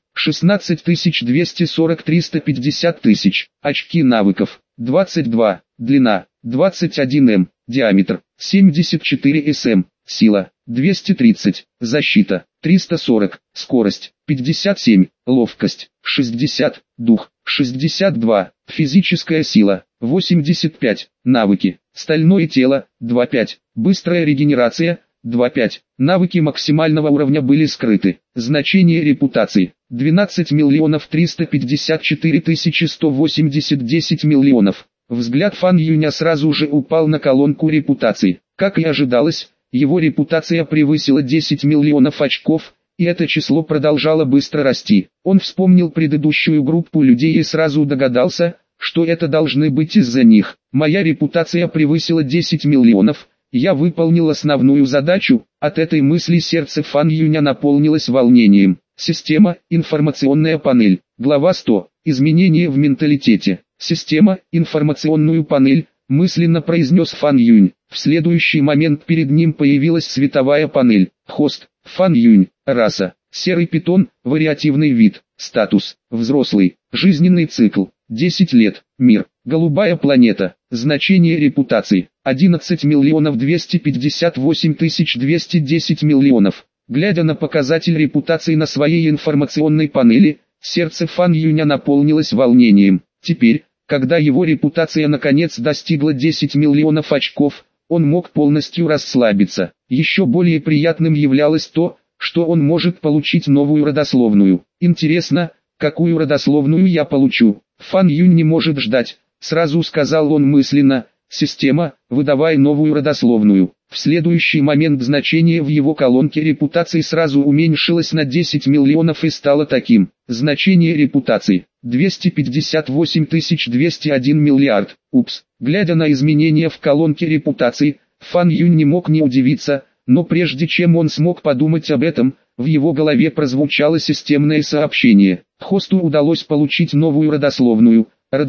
16240-350 тысяч. Очки навыков 22. Длина 21 м. Диаметр 74 см. Сила 230. Защита 340. Скорость 57. Ловкость 60. Дух 62. Физическая сила 85. Навыки. Стальное тело 2.5. Быстрая регенерация 2.5. Навыки максимального уровня были скрыты. Значение репутации 12 миллионов 354 тысячи 180 10 миллионов. Взгляд Фан Юня сразу же упал на колонку репутации. Как и ожидалось, его репутация превысила 10 миллионов очков, и это число продолжало быстро расти. Он вспомнил предыдущую группу людей и сразу догадался, что это должны быть из-за них. Моя репутация превысила 10 миллионов. Я выполнил основную задачу. От этой мысли сердце Фан Юня наполнилось волнением. Система, информационная панель. Глава 100. Изменения в менталитете. Система, информационную панель, мысленно произнес Фан Юнь. В следующий момент перед ним появилась световая панель. Хост, Фан Юнь. Раса, серый питон, вариативный вид. Статус, взрослый. Жизненный цикл, 10 лет. Мир, голубая планета. Значение репутации, 11 миллионов 258 тысяч 210 миллионов. Глядя на показатель репутации на своей информационной панели, сердце Фан Юня наполнилось волнением. Теперь, когда его репутация наконец достигла 10 миллионов очков, он мог полностью расслабиться. Еще более приятным являлось то, что он может получить новую родословную. Интересно, какую родословную я получу? Фан Юнь не может ждать, сразу сказал он мысленно, Система, выдавай новую родословную. В следующий момент значение в его колонке репутации сразу уменьшилось на 10 миллионов и стало таким. Значение репутации 258 201 миллиард. Упс. Глядя на изменения в колонке репутации, Фан Юнь не мог не удивиться, но прежде чем он смог подумать об этом, в его голове прозвучало системное сообщение. Хосту удалось получить новую родословную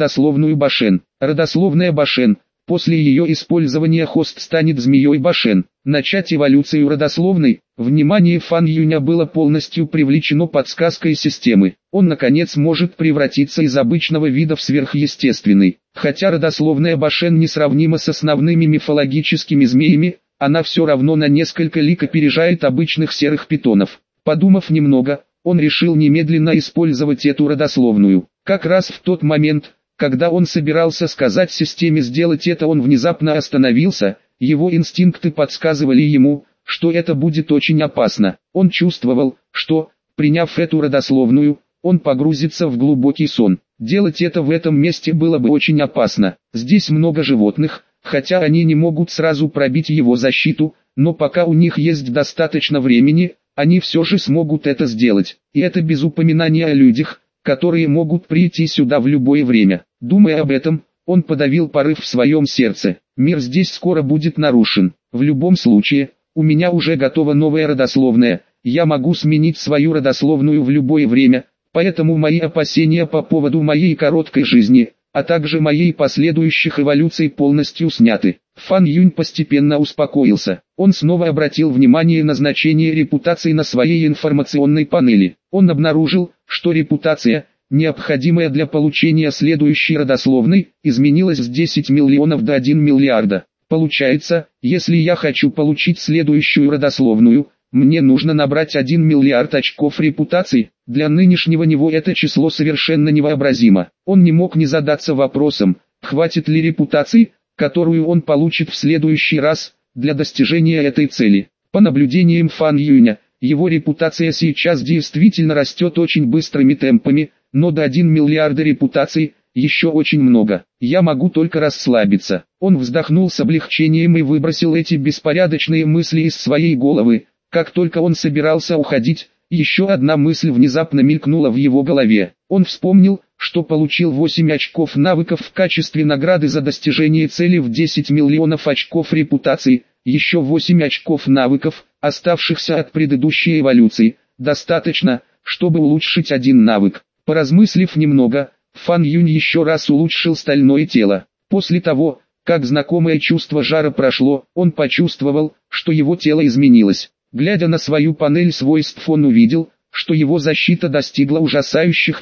Башен. Родословная Башен. После ее использования хост станет змеей Башен. Начать эволюцию родословной. Внимание Фан Юня было полностью привлечено подсказкой системы. Он наконец может превратиться из обычного вида в сверхъестественный. Хотя родословная Башен несравнима с основными мифологическими змеями, она все равно на несколько лик опережает обычных серых питонов. Подумав немного, он решил немедленно использовать эту родословную. Как раз в тот момент, когда он собирался сказать системе сделать это, он внезапно остановился, его инстинкты подсказывали ему, что это будет очень опасно. Он чувствовал, что, приняв эту родословную, он погрузится в глубокий сон. Делать это в этом месте было бы очень опасно. Здесь много животных, хотя они не могут сразу пробить его защиту, но пока у них есть достаточно времени, они все же смогут это сделать. И это без упоминания о людях, которые могут прийти сюда в любое время. Думая об этом, он подавил порыв в своем сердце. Мир здесь скоро будет нарушен. В любом случае, у меня уже готова новая родословная, я могу сменить свою родословную в любое время, поэтому мои опасения по поводу моей короткой жизни, а также моей последующих эволюций полностью сняты. Фан Юнь постепенно успокоился. Он снова обратил внимание на значение репутации на своей информационной панели. Он обнаружил, что репутация, необходимая для получения следующей родословной, изменилась с 10 миллионов до 1 миллиарда. Получается, если я хочу получить следующую родословную, мне нужно набрать 1 миллиард очков репутации. Для нынешнего него это число совершенно невообразимо. Он не мог не задаться вопросом, хватит ли репутации, которую он получит в следующий раз, для достижения этой цели. По наблюдениям Фан Юня, его репутация сейчас действительно растет очень быстрыми темпами, но до 1 миллиарда репутаций еще очень много. Я могу только расслабиться. Он вздохнул с облегчением и выбросил эти беспорядочные мысли из своей головы. Как только он собирался уходить, еще одна мысль внезапно мелькнула в его голове. Он вспомнил, что получил 8 очков навыков в качестве награды за достижение цели в 10 миллионов очков репутации, еще 8 очков навыков, оставшихся от предыдущей эволюции, достаточно, чтобы улучшить один навык. Поразмыслив немного, Фан Юнь еще раз улучшил стальное тело. После того, как знакомое чувство жара прошло, он почувствовал, что его тело изменилось. Глядя на свою панель свойств, он увидел, что его защита достигла ужасающих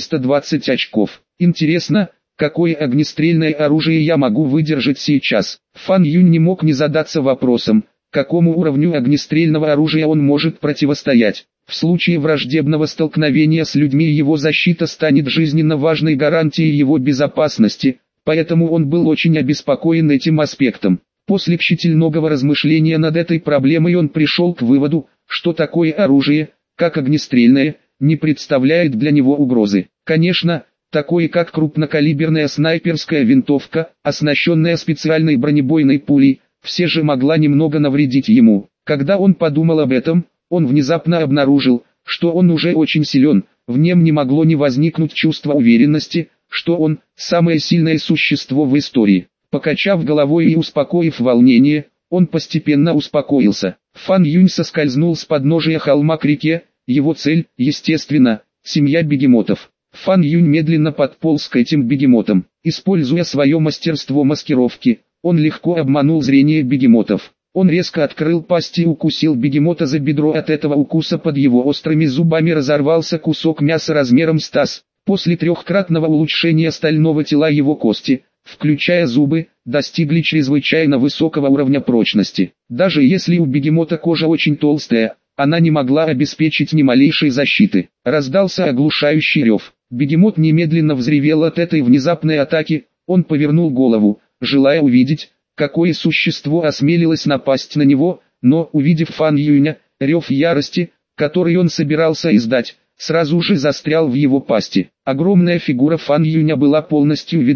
420 очков. Интересно, какое огнестрельное оружие я могу выдержать сейчас? Фан Юнь не мог не задаться вопросом, какому уровню огнестрельного оружия он может противостоять. В случае враждебного столкновения с людьми его защита станет жизненно важной гарантией его безопасности, поэтому он был очень обеспокоен этим аспектом. После тщательного размышления над этой проблемой он пришел к выводу, что такое оружие, как огнестрельное, не представляет для него угрозы. Конечно, такое как крупнокалиберная снайперская винтовка, оснащенная специальной бронебойной пулей, все же могла немного навредить ему. Когда он подумал об этом, он внезапно обнаружил, что он уже очень силен, в нем не могло не возникнуть чувство уверенности, что он – самое сильное существо в истории. Покачав головой и успокоив волнение, он постепенно успокоился. Фан Юнь соскользнул с подножия холма к реке, его цель, естественно, семья бегемотов. Фан Юнь медленно подполз к этим бегемотам. Используя свое мастерство маскировки, он легко обманул зрение бегемотов. Он резко открыл пасть и укусил бегемота за бедро. От этого укуса под его острыми зубами разорвался кусок мяса размером с таз. После трехкратного улучшения стального тела его кости, включая зубы, достигли чрезвычайно высокого уровня прочности. Даже если у бегемота кожа очень толстая, она не могла обеспечить ни малейшей защиты. Раздался оглушающий рев. Бегемот немедленно взревел от этой внезапной атаки. Он повернул голову, желая увидеть, какое существо осмелилось напасть на него, но, увидев Фан Юня, рев ярости, который он собирался издать, сразу же застрял в его пасти. Огромная фигура Фан Юня была полностью видна.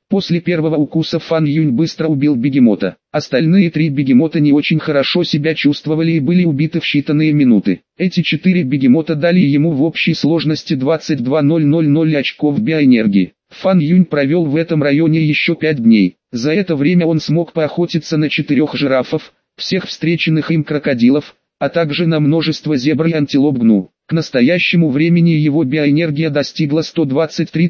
После первого укуса Фан Юнь быстро убил бегемота. Остальные 3 бегемота не очень хорошо себя чувствовали и были убиты в считанные минуты. Эти 4 бегемота дали ему в общей сложности 22,000 очков биоэнергии. Фан Юнь провел в этом районе еще 5 дней. За это время он смог поохотиться на 4 жирафов, всех встреченных им крокодилов, а также на множество зебр и антилоп гну. К настоящему времени его биоэнергия достигла 123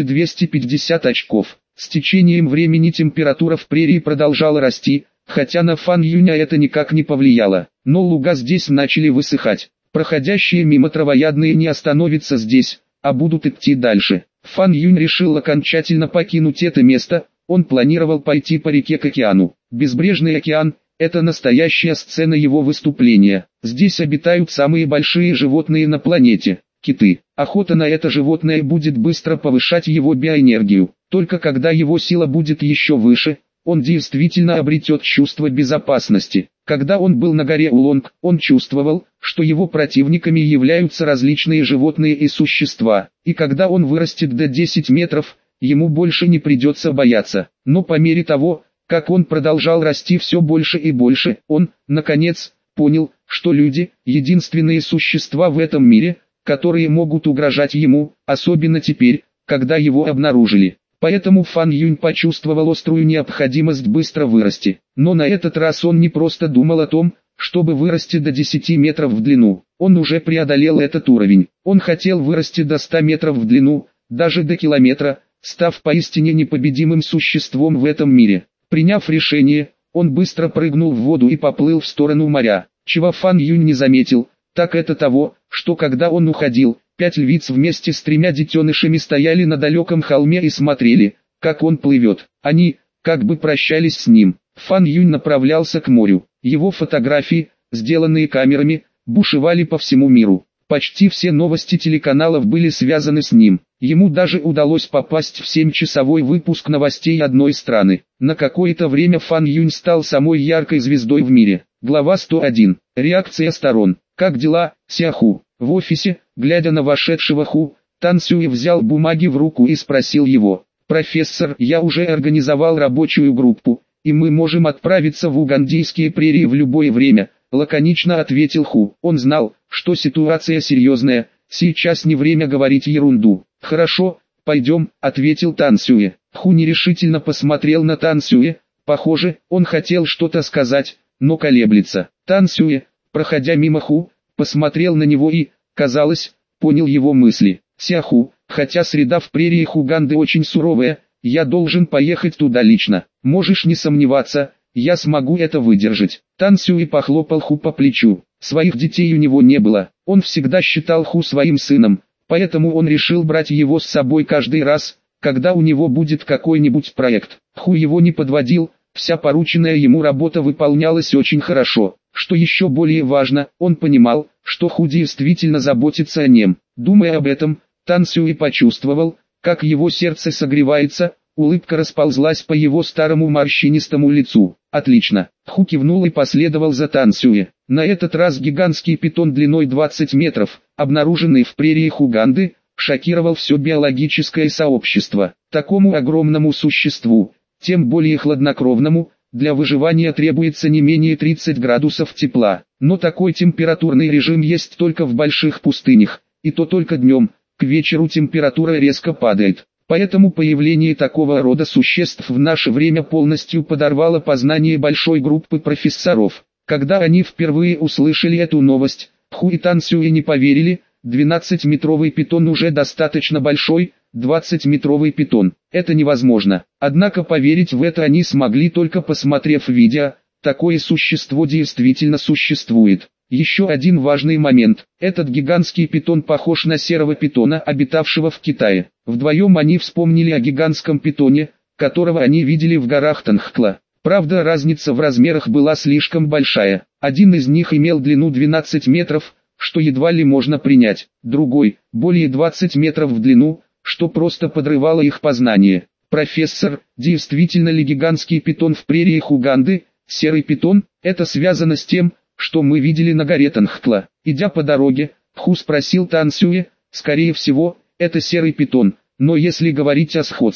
250 очков. С течением времени температура в прерии продолжала расти, хотя на Фан Юня это никак не повлияло. Но луга здесь начали высыхать. Проходящие мимо травоядные не остановятся здесь, а будут идти дальше. Фан Юнь решил окончательно покинуть это место, он планировал пойти по реке к океану. Безбрежный океан – это настоящая сцена его выступления. Здесь обитают самые большие животные на планете – киты. Охота на это животное будет быстро повышать его биоэнергию. Только когда его сила будет еще выше, он действительно обретет чувство безопасности. Когда он был на горе Улонг, он чувствовал, что его противниками являются различные животные и существа. И когда он вырастет до 10 метров, ему больше не придется бояться. Но по мере того, как он продолжал расти все больше и больше, он, наконец, понял, что люди – единственные существа в этом мире, которые могут угрожать ему, особенно теперь, когда его обнаружили. Поэтому Фан Юнь почувствовал острую необходимость быстро вырасти. Но на этот раз он не просто думал о том, чтобы вырасти до 10 метров в длину. Он уже преодолел этот уровень. Он хотел вырасти до 100 метров в длину, даже до километра, став поистине непобедимым существом в этом мире. Приняв решение, он быстро прыгнул в воду и поплыл в сторону моря. Чего Фан Юнь не заметил, так это того, что когда он уходил, 5 львиц вместе с 3 детенышами стояли на далеком холме и смотрели, как он плывет. Они, как бы прощались с ним. Фан Юнь направлялся к морю. Его фотографии, сделанные камерами, бушевали по всему миру. Почти все новости телеканалов были связаны с ним. Ему даже удалось попасть в 7-часовой выпуск новостей одной страны. На какое-то время Фан Юнь стал самой яркой звездой в мире. Глава 101. Реакция сторон. Как дела, Сяху? В офисе, глядя на вошедшего Ху, Тан Сюй взял бумаги в руку и спросил его: «Профессор, я уже организовал рабочую группу, и мы можем отправиться в угандийские прерии в любое время», — лаконично ответил Ху. Он знал, что ситуация серьезная, сейчас не время говорить ерунду. «Хорошо, пойдем», — ответил Тан Сюй. Ху нерешительно посмотрел на Тан Сюй. Похоже, он хотел что-то сказать, но колеблется. Тан Сюй, проходя мимо Ху, посмотрел на него и, казалось, понял его мысли. «Сяху, хотя среда в прериях Уганды очень суровая, я должен поехать туда лично. Можешь не сомневаться, я смогу это выдержать». Тан Сюй похлопал Ху по плечу. Своих детей у него не было. Он всегда считал Ху своим сыном, поэтому он решил брать его с собой каждый раз, когда у него будет какой-нибудь проект. Ху его не подводил, вся порученная ему работа выполнялась очень хорошо. Что еще более важно, он понимал, что Ху действительно заботится о нем. Думая об этом, Тан Сюй почувствовал, как его сердце согревается, улыбка расползлась по его старому морщинистому лицу. «Отлично!» Ху кивнул и последовал за Тан Сюй. На этот раз гигантский питон длиной 20 метров, обнаруженный в прериях Уганды, шокировал все биологическое сообщество. Такому огромному существу, тем более хладнокровному, для выживания требуется не менее 30 градусов тепла. Но такой температурный режим есть только в больших пустынях, и то только днем. К вечеру температура резко падает. Поэтому появление такого рода существ в наше время полностью подорвало познание большой группы профессоров. Когда они впервые услышали эту новость, Ху и Тан Сюй не поверили. 12-метровый питон уже достаточно большой, 20-метровый питон. Это невозможно. Однако поверить в это они смогли только посмотрев видео. Такое существо действительно существует. Еще один важный момент. Этот гигантский питон похож на серого питона, обитавшего в Китае. Вдвоем они вспомнили о гигантском питоне, которого они видели в горах Танхкла. Правда, разница в размерах была слишком большая. Один из них имел длину 12 метров, что едва ли можно принять. Другой, более 20 метров в длину, что просто подрывало их познание. «Профессор, действительно ли гигантский питон в прериях Уганды, серый питон? Это связано с тем, что мы видели на горе Танхкла?» Идя по дороге, Ху спросил Тан Сюя. «Скорее всего, это серый питон, но если говорить о сходстве,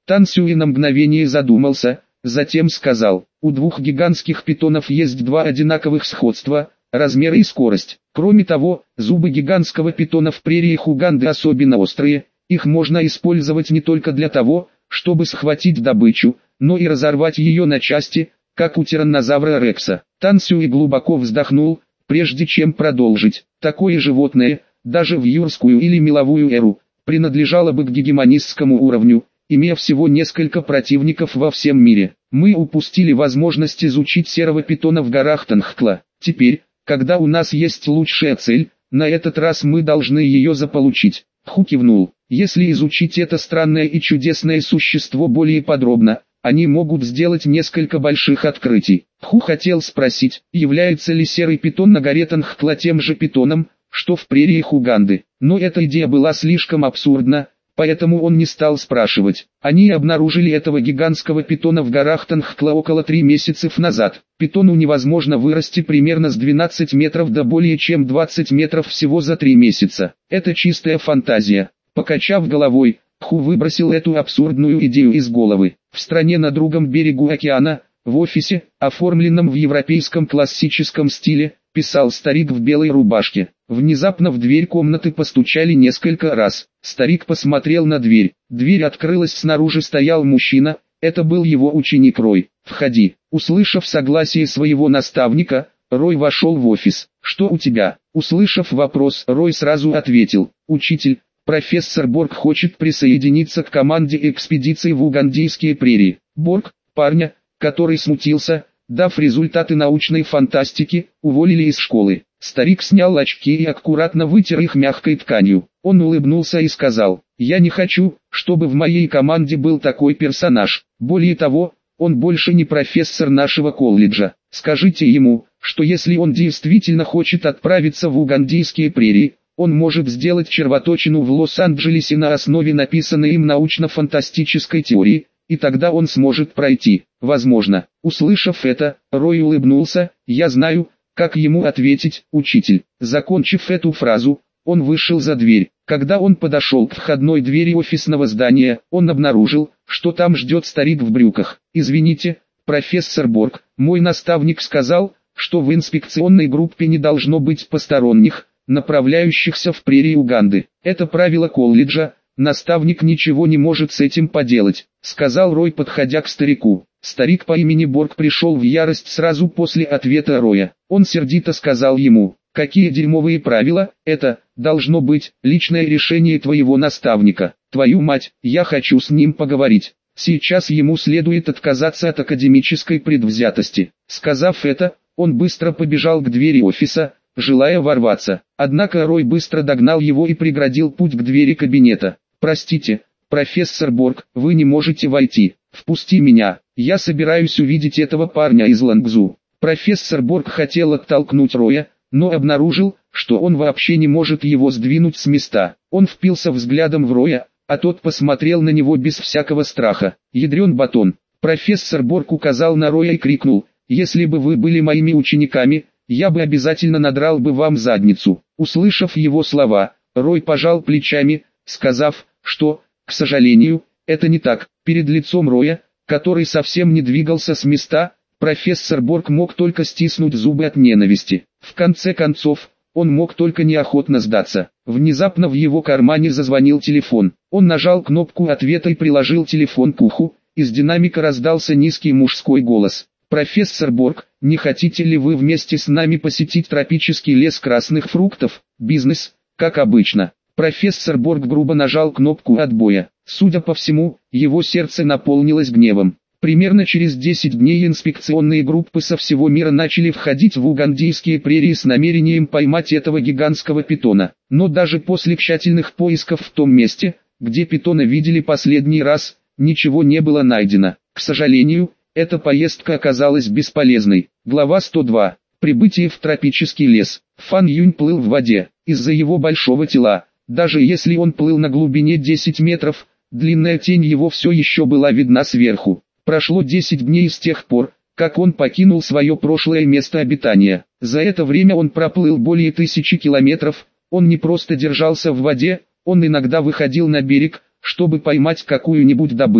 Тан Сюй на мгновение задумался, затем сказал: у двух гигантских питонов есть два одинаковых сходства: размер и скорость. Кроме того, зубы гигантского питона в прериях Уганды особенно острые, их можно использовать не только для того, чтобы схватить добычу, но и разорвать ее на части, как у тираннозавра Рекса. Тан Сюй глубоко вздохнул, прежде чем продолжить. Такое животное, даже в юрскую или меловую эру, принадлежало бы к гегемонистскому уровню, имея всего несколько противников во всем мире. Мы упустили возможность изучить серого питона в горах Танхкла. Теперь, когда у нас есть лучшая цель, на этот раз мы должны ее заполучить. Ху кивнул. Если изучить это странное и чудесное существо более подробно, они могут сделать несколько больших открытий. Ху хотел спросить, является ли серый питон на горе Танхкла тем же питоном, что в прериях Уганды. Но эта идея была слишком абсурдна, поэтому он не стал спрашивать. Они обнаружили этого гигантского питона в горах Танхкла около 3 месяца назад. Питону невозможно вырасти примерно с 12 метров до более чем 20 метров всего за 3 месяца. Это чистая фантазия. Покачав головой, Ху выбросил эту абсурдную идею из головы. В стране на другом берегу океана, в офисе, оформленном в европейском классическом стиле, писал старик в белой рубашке. Внезапно в дверь комнаты постучали несколько раз. Старик посмотрел на дверь. Дверь открылась, снаружи стоял мужчина, это был его ученик Рой. «Входи». Услышав согласие своего наставника, Рой вошел в офис. «Что у тебя?» Услышав вопрос, Рой сразу ответил: «Учитель, профессор Борг хочет присоединиться к команде экспедиции в Угандийские прерии». Борг, парня, который смутился, дав результаты научной фантастики, уволили из школы. Старик снял очки и аккуратно вытер их мягкой тканью. Он улыбнулся и сказал: «Я не хочу, чтобы в моей команде был такой персонаж. Более того, он больше не профессор нашего колледжа. Скажите ему, что если он действительно хочет отправиться в Угандийские прерии, он может сделать червоточину в Лос-Анджелесе на основе написанной им научно-фантастической теории, и тогда он сможет пройти. Возможно». Услышав это, Рой улыбнулся. «Я знаю, как ему ответить, учитель». Закончив эту фразу, он вышел за дверь. Когда он подошел к входной двери офисного здания, он обнаружил, что там ждет старик в брюках. «Извините, профессор Борг, мой наставник сказал, что в инспекционной группе не должно быть посторонних, направляющихся в прерии Уганды. Это правило колледжа, наставник ничего не может с этим поделать», — сказал Рой, подходя к старику. Старик по имени Борг пришел в ярость сразу после ответа Роя. Он сердито сказал ему: «Какие дерьмовые правила, это, должно быть, личное решение твоего наставника. Твою мать, я хочу с ним поговорить. Сейчас ему следует отказаться от академической предвзятости». Сказав это, он быстро побежал к двери офиса, желая ворваться. Однако Рой быстро догнал его и преградил путь к двери кабинета. «Простите, профессор Борг, вы не можете войти. Впусти меня, я собираюсь увидеть этого парня из Лангзу». Профессор Борг хотел оттолкнуть Роя, но обнаружил, что он вообще не может его сдвинуть с места. Он впился взглядом в Роя, а тот посмотрел на него без всякого страха. «Ядрен батон». Профессор Борг указал на Роя и крикнул: «Если бы вы были моими учениками, я бы обязательно надрал бы вам задницу». Услышав его слова, Рой пожал плечами, сказав, что, к сожалению, это не так. Перед лицом Роя, который совсем не двигался с места, профессор Борг мог только стиснуть зубы от ненависти. В конце концов, он мог только неохотно сдаться. Внезапно в его кармане зазвонил телефон. Он нажал кнопку ответа и приложил телефон к уху. Из динамика раздался низкий мужской голос: «Профессор Борг, не хотите ли вы вместе с нами посетить тропический лес красных фруктов? Бизнес, как обычно». Профессор Борг грубо нажал кнопку отбоя. Судя по всему, его сердце наполнилось гневом. Примерно через 10 дней инспекционные группы со всего мира начали входить в угандийские прерии с намерением поймать этого гигантского питона. Но даже после тщательных поисков в том месте, где питона видели последний раз, ничего не было найдено. К сожалению, эта поездка оказалась бесполезной. Глава 102. Прибытие в тропический лес. Фан Юнь плыл в воде. Из-за его большого тела, даже если он плыл на глубине 10 метров, длинная тень его все еще была видна сверху. Прошло 10 дней с тех пор, как он покинул свое прошлое место обитания. За это время он проплыл более 1000 километров. Он не просто держался в воде, он иногда выходил на берег, чтобы поймать какую-нибудь добычу.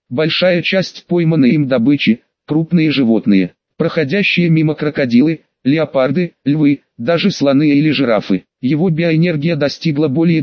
Большая часть пойманной им добычи – крупные животные, проходящие мимо крокодилы, леопарды, львы, даже слоны или жирафы. Его биоэнергия достигла более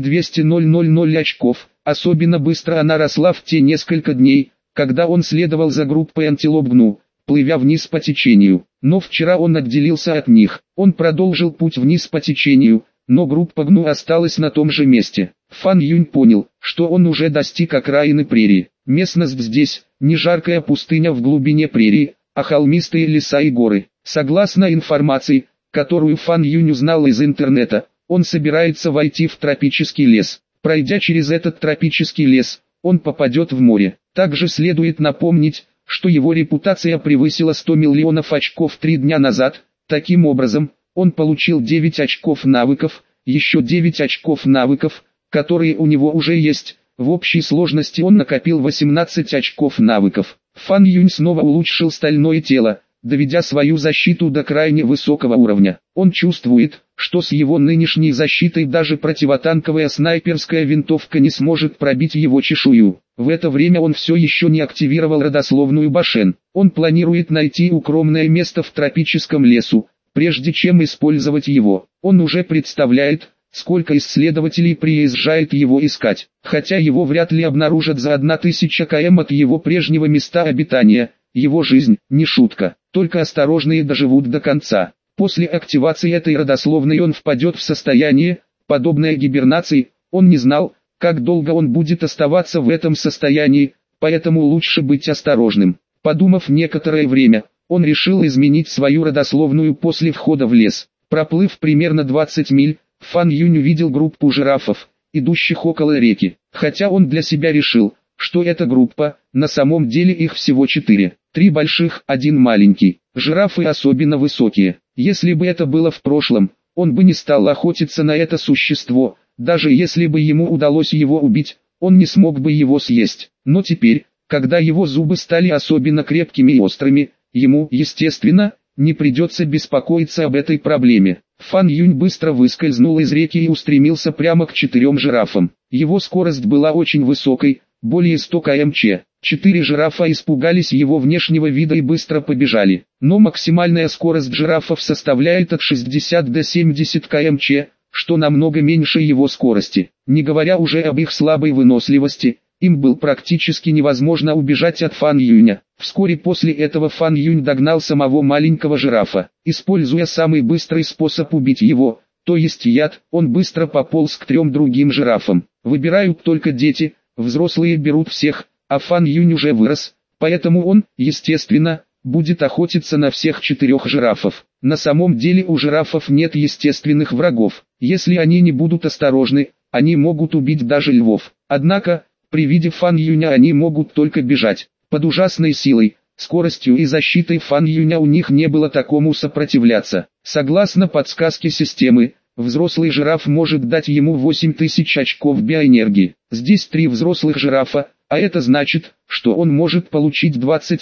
200 очков, особенно быстро она росла в те несколько дней, когда он следовал за группой антилоп Гну, плывя вниз по течению. Но вчера он отделился от них. Он продолжил путь вниз по течению, но группа Гну осталась на том же месте. Фан Юнь понял, что он уже достиг окраины прерии. Местность здесь – не жаркая пустыня в глубине прерии, а холмистые леса и горы. Согласно информации, которую Фан Юнь узнал из интернета, он собирается войти в тропический лес. Пройдя через этот тропический лес, он попадет в море. Также следует напомнить, что его репутация превысила 100 миллионов очков 3 дня назад. Таким образом, он получил 9 очков навыков, еще 9 очков навыков, которые у него уже есть. В общей сложности он накопил 18 очков навыков. Фан Юнь снова улучшил стальное тело, доведя свою защиту до крайне высокого уровня. Он чувствует, что с его нынешней защитой даже противотанковая снайперская винтовка не сможет пробить его чешую. В это время он все еще не активировал родословную Башен. Он планирует найти укромное место в тропическом лесу, прежде чем использовать его. Он уже представляет, сколько исследователей приезжает его искать. Хотя его вряд ли обнаружат за 1000 км от его прежнего места обитания. Его жизнь – не шутка, только осторожные доживут до конца. После активации этой родословной он впадет в состояние, подобное гибернации. Он не знал, как долго он будет оставаться в этом состоянии, поэтому лучше быть осторожным. Подумав некоторое время, он решил изменить свою родословную после входа в лес. Проплыв примерно 20 миль, Фан Юнь увидел группу жирафов, идущих около реки. Хотя он для себя решил, что эта группа, на самом деле их всего 4. 3 больших, 1 маленький. Жирафы особенно высокие. Если бы это было в прошлом, он бы не стал охотиться на это существо. Даже если бы ему удалось его убить, он не смог бы его съесть. Но теперь, когда его зубы стали особенно крепкими и острыми, ему, естественно, не придется беспокоиться об этой проблеме. Фан Юнь быстро выскользнул из реки и устремился прямо к 4 жирафам. Его скорость была очень высокой, более 100 км/ч. 4 жирафа испугались его внешнего вида и быстро побежали. Но максимальная скорость жирафов составляет от 60 до 70 км/ч, что намного меньше его скорости. Не говоря уже об их слабой выносливости, им было практически невозможно убежать от Фан Юня. Вскоре после этого Фан Юнь догнал самого маленького жирафа. Используя самый быстрый способ убить его, то есть яд, он быстро пополз к 3 другим жирафам. Выбирают только дети, взрослые берут всех, а Фан Юнь уже вырос, поэтому он, естественно, будет охотиться на всех 4 жирафов. На самом деле у жирафов нет естественных врагов. Если они не будут осторожны, они могут убить даже львов. Однако, при виде Фан Юня они могут только бежать. Под ужасной силой, скоростью и защитой Фан Юня у них не было такому сопротивляться. Согласно подсказке системы, взрослый жираф может дать ему 8000 очков биоэнергии. Здесь 3 взрослых жирафа, а это значит, что он может получить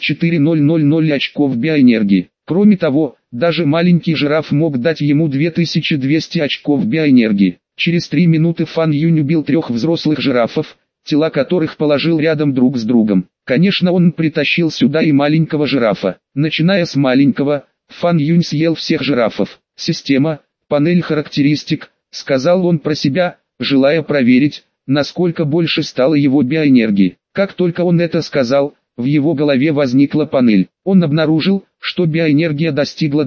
24000 очков биоэнергии. Кроме того, даже маленький жираф мог дать ему 2200 очков биоэнергии. Через 3 минуты Фан Юнь убил 3 взрослых жирафов, тела которых положил рядом друг с другом. Конечно, он притащил сюда и маленького жирафа. Начиная с маленького, Фан Юнь съел всех жирафов. Система, панель характеристик, сказал он про себя, желая проверить, насколько больше стало его биоэнергии. Как только он это сказал, в его голове возникла панель. Он обнаружил, что биоэнергия достигла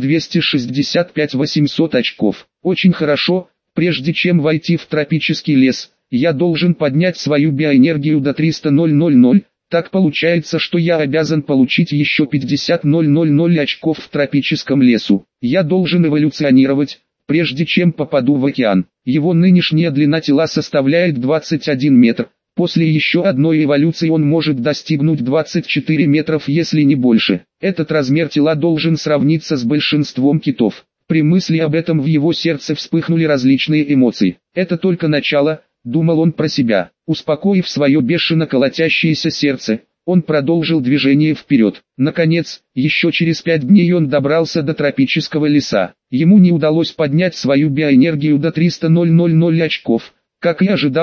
265 800 очков. Очень хорошо, прежде чем войти в тропический лес, я должен поднять свою биоэнергию до 300 000. Так получается, что я обязан получить еще 50 000 очков в тропическом лесу. Я должен эволюционировать, прежде чем попаду в океан. Его нынешняя длина тела составляет 21 метр. После еще одной эволюции он может достигнуть 24 метров, если не больше. Этот размер тела должен сравниться с большинством китов. При мысли об этом в его сердце вспыхнули различные эмоции. Это только начало, думал он про себя. Успокоив свое бешено колотящееся сердце, он продолжил движение вперед. Наконец, еще через 5 дней он добрался до тропического леса. Ему не удалось поднять свою биоэнергию до 300 000 очков. Как и ожидалось,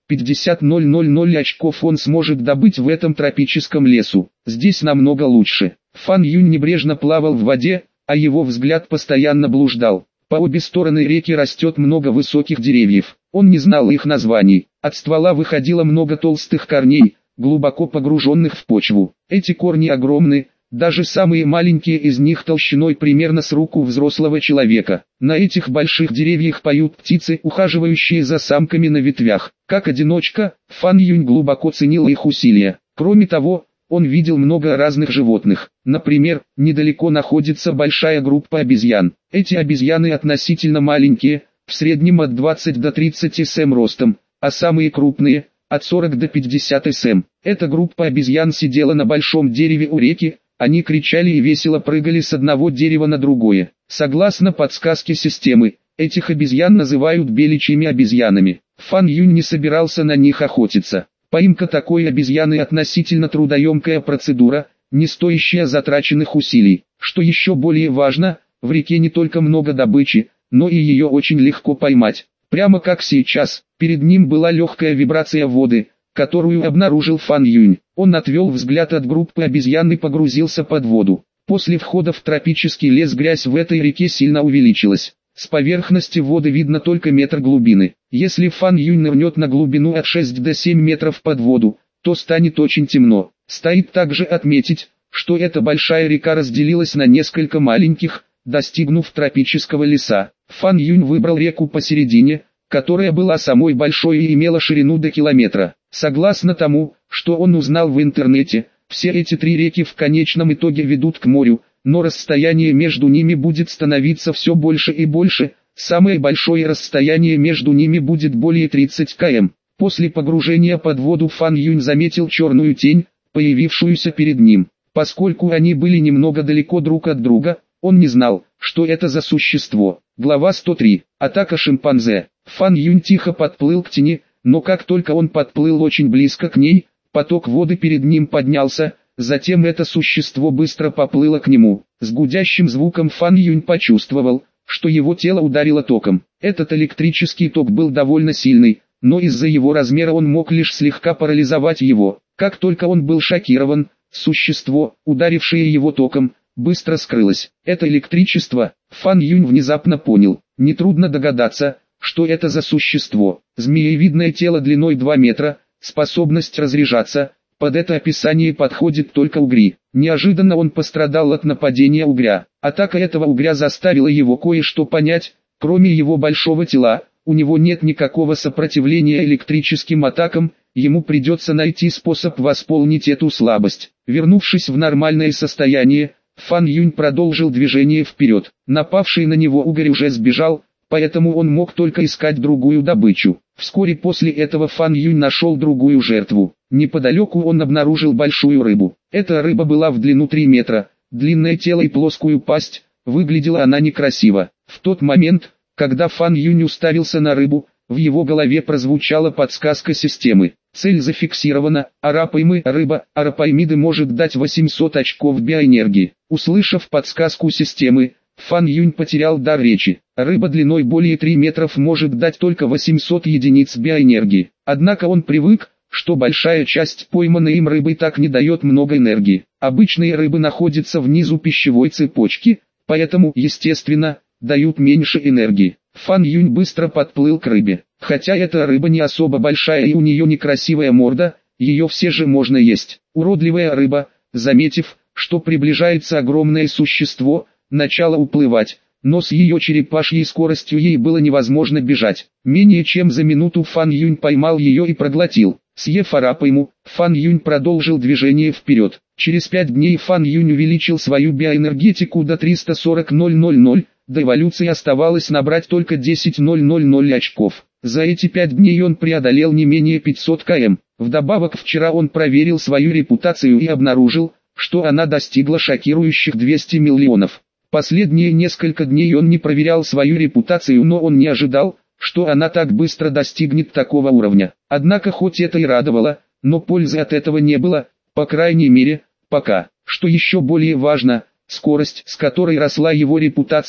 50 000 очков он сможет добыть в этом тропическом лесу. Здесь намного лучше. Фан Юнь небрежно плавал в воде, а его взгляд постоянно блуждал. По обе стороны реки растет много высоких деревьев. Он не знал их названий. От ствола выходило много толстых корней, глубоко погруженных в почву. Эти корни огромны, даже самые маленькие из них толщиной примерно с руку взрослого человека. На этих больших деревьях поют птицы, ухаживающие за самками на ветвях. Как одиночка, Фан Юнь глубоко ценил их усилия. Кроме того, он видел много разных животных. Например, недалеко находится большая группа обезьян. Эти обезьяны относительно маленькие, в среднем от 20 до 30 см ростом, а самые крупные – от 40 до 50 см. Эта группа обезьян сидела на большом дереве у реки, они кричали и весело прыгали с одного дерева на другое. Согласно подсказке системы, этих обезьян называют беличьими обезьянами. Фан Юнь не собирался на них охотиться. Поимка такой обезьяны относительно трудоемкая процедура, не стоящая затраченных усилий. Что еще более важно, в реке не только много добычи, но и ее очень легко поймать. Прямо как сейчас, перед ним была легкая вибрация воды, которую обнаружил Фан Юнь. Он отвел взгляд от группы обезьян и погрузился под воду. После входа в тропический лес грязь в этой реке сильно увеличилась. С поверхности воды видно только метр глубины. Если Фан Юнь нырнет на глубину от 6 до 7 метров под воду, то станет очень темно. Стоит также отметить, что эта большая река разделилась на несколько маленьких, достигнув тропического леса. Фан Юнь выбрал реку посередине, которая была самой большой и имела ширину до километра. Согласно тому, что он узнал в интернете, все эти три реки в конечном итоге ведут к морю, но расстояние между ними будет становиться все больше и больше, самое большое расстояние между ними будет более 30 км. После погружения под воду Фан Юнь заметил черную тень, появившуюся перед ним. Поскольку они были немного далеко друг от друга, он не знал, что это за существо. Глава 103. Атака шимпанзе. Фан Юнь тихо подплыл к тени, но как только он подплыл очень близко к ней, поток воды перед ним поднялся, затем это существо быстро поплыло к нему. С гудящим звуком Фан Юнь почувствовал, что его тело ударило током. Этот электрический ток был довольно сильный, но из-за его размера он мог лишь слегка парализовать его. Как только он был шокирован, существо, ударившее его током, быстро скрылось. Это электричество, Фан Юнь внезапно понял. Нетрудно догадаться, что это за существо. Змеевидное тело длиной 2 метра, способность разряжаться. Под это описание подходит только угри. Неожиданно он пострадал от нападения угря. Атака этого угря заставила его кое-что понять. Кроме его большого тела, у него нет никакого сопротивления электрическим атакам. Ему придется найти способ восполнить эту слабость. Вернувшись в нормальное состояние, Фан Юнь продолжил движение вперед. Напавший на него угорь уже сбежал, поэтому он мог только искать другую добычу. Вскоре после этого Фан Юнь нашел другую жертву. Неподалеку он обнаружил большую рыбу. Эта рыба была в длину 3 метра, длинное тело и плоскую пасть, выглядела она некрасиво. В тот момент, когда Фан Юнь уставился на рыбу, в его голове прозвучала подсказка системы. Цель зафиксирована, арапаймы рыба, арапаймиды может дать 800 очков биоэнергии. Услышав подсказку системы, Фан Юнь потерял дар речи. Рыба длиной более 3 метров может дать только 800 единиц биоэнергии. Однако он привык, что большая часть пойманной им рыбы так не дает много энергии. Обычные рыбы находятся внизу пищевой цепочки, поэтому, естественно, дают меньше энергии. Фан Юнь быстро подплыл к рыбе. Хотя эта рыба не особо большая и у нее некрасивая морда, ее все же можно есть. Уродливая рыба, заметив, что приближается огромное существо, начала уплывать, но с ее черепашьей скоростью ей было невозможно бежать. Менее чем за минуту Фан Юнь поймал ее и проглотил. Съев арапайму, Фан Юнь продолжил движение вперед. Через 5 дней Фан Юнь увеличил свою биоэнергетику до 340 000, до эволюции оставалось набрать только 10 000 очков. За эти 5 дней он преодолел не менее 500 км. Вдобавок вчера он проверил свою репутацию и обнаружил, что она достигла шокирующих 200 миллионов. Последние несколько дней он не проверял свою репутацию, но он не ожидал, что она так быстро достигнет такого уровня. Однако хоть это и радовало, но пользы от этого не было, по крайней мере, пока. Что еще более важно, скорость, с которой росла его репутация,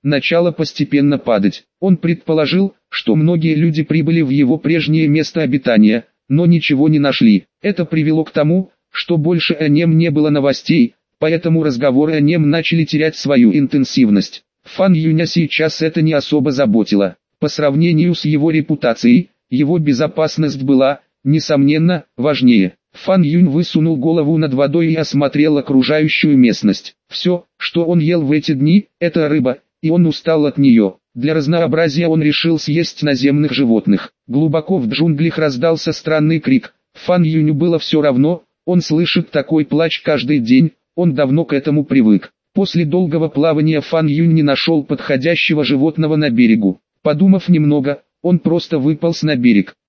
начало постепенно падать. Он предположил, что многие люди прибыли в его прежнее место обитания, но ничего не нашли. Это привело к тому, что больше о нем не было новостей, поэтому разговоры о нем начали терять свою интенсивность. Фан Юня сейчас это не особо заботило. По сравнению с его репутацией, его безопасность была, несомненно, важнее. Фан Юнь высунул голову над водой и осмотрел окружающую местность. Все, что он ел в эти дни, это рыба, и он устал от нее. Для разнообразия он решил съесть наземных животных. Глубоко в джунглях раздался странный крик. Фан Юню было все равно, он слышит такой плач каждый день, он давно к этому привык. После долгого плавания Фан Юнь не нашел подходящего животного на берегу. Подумав немного, он просто выполз на берег.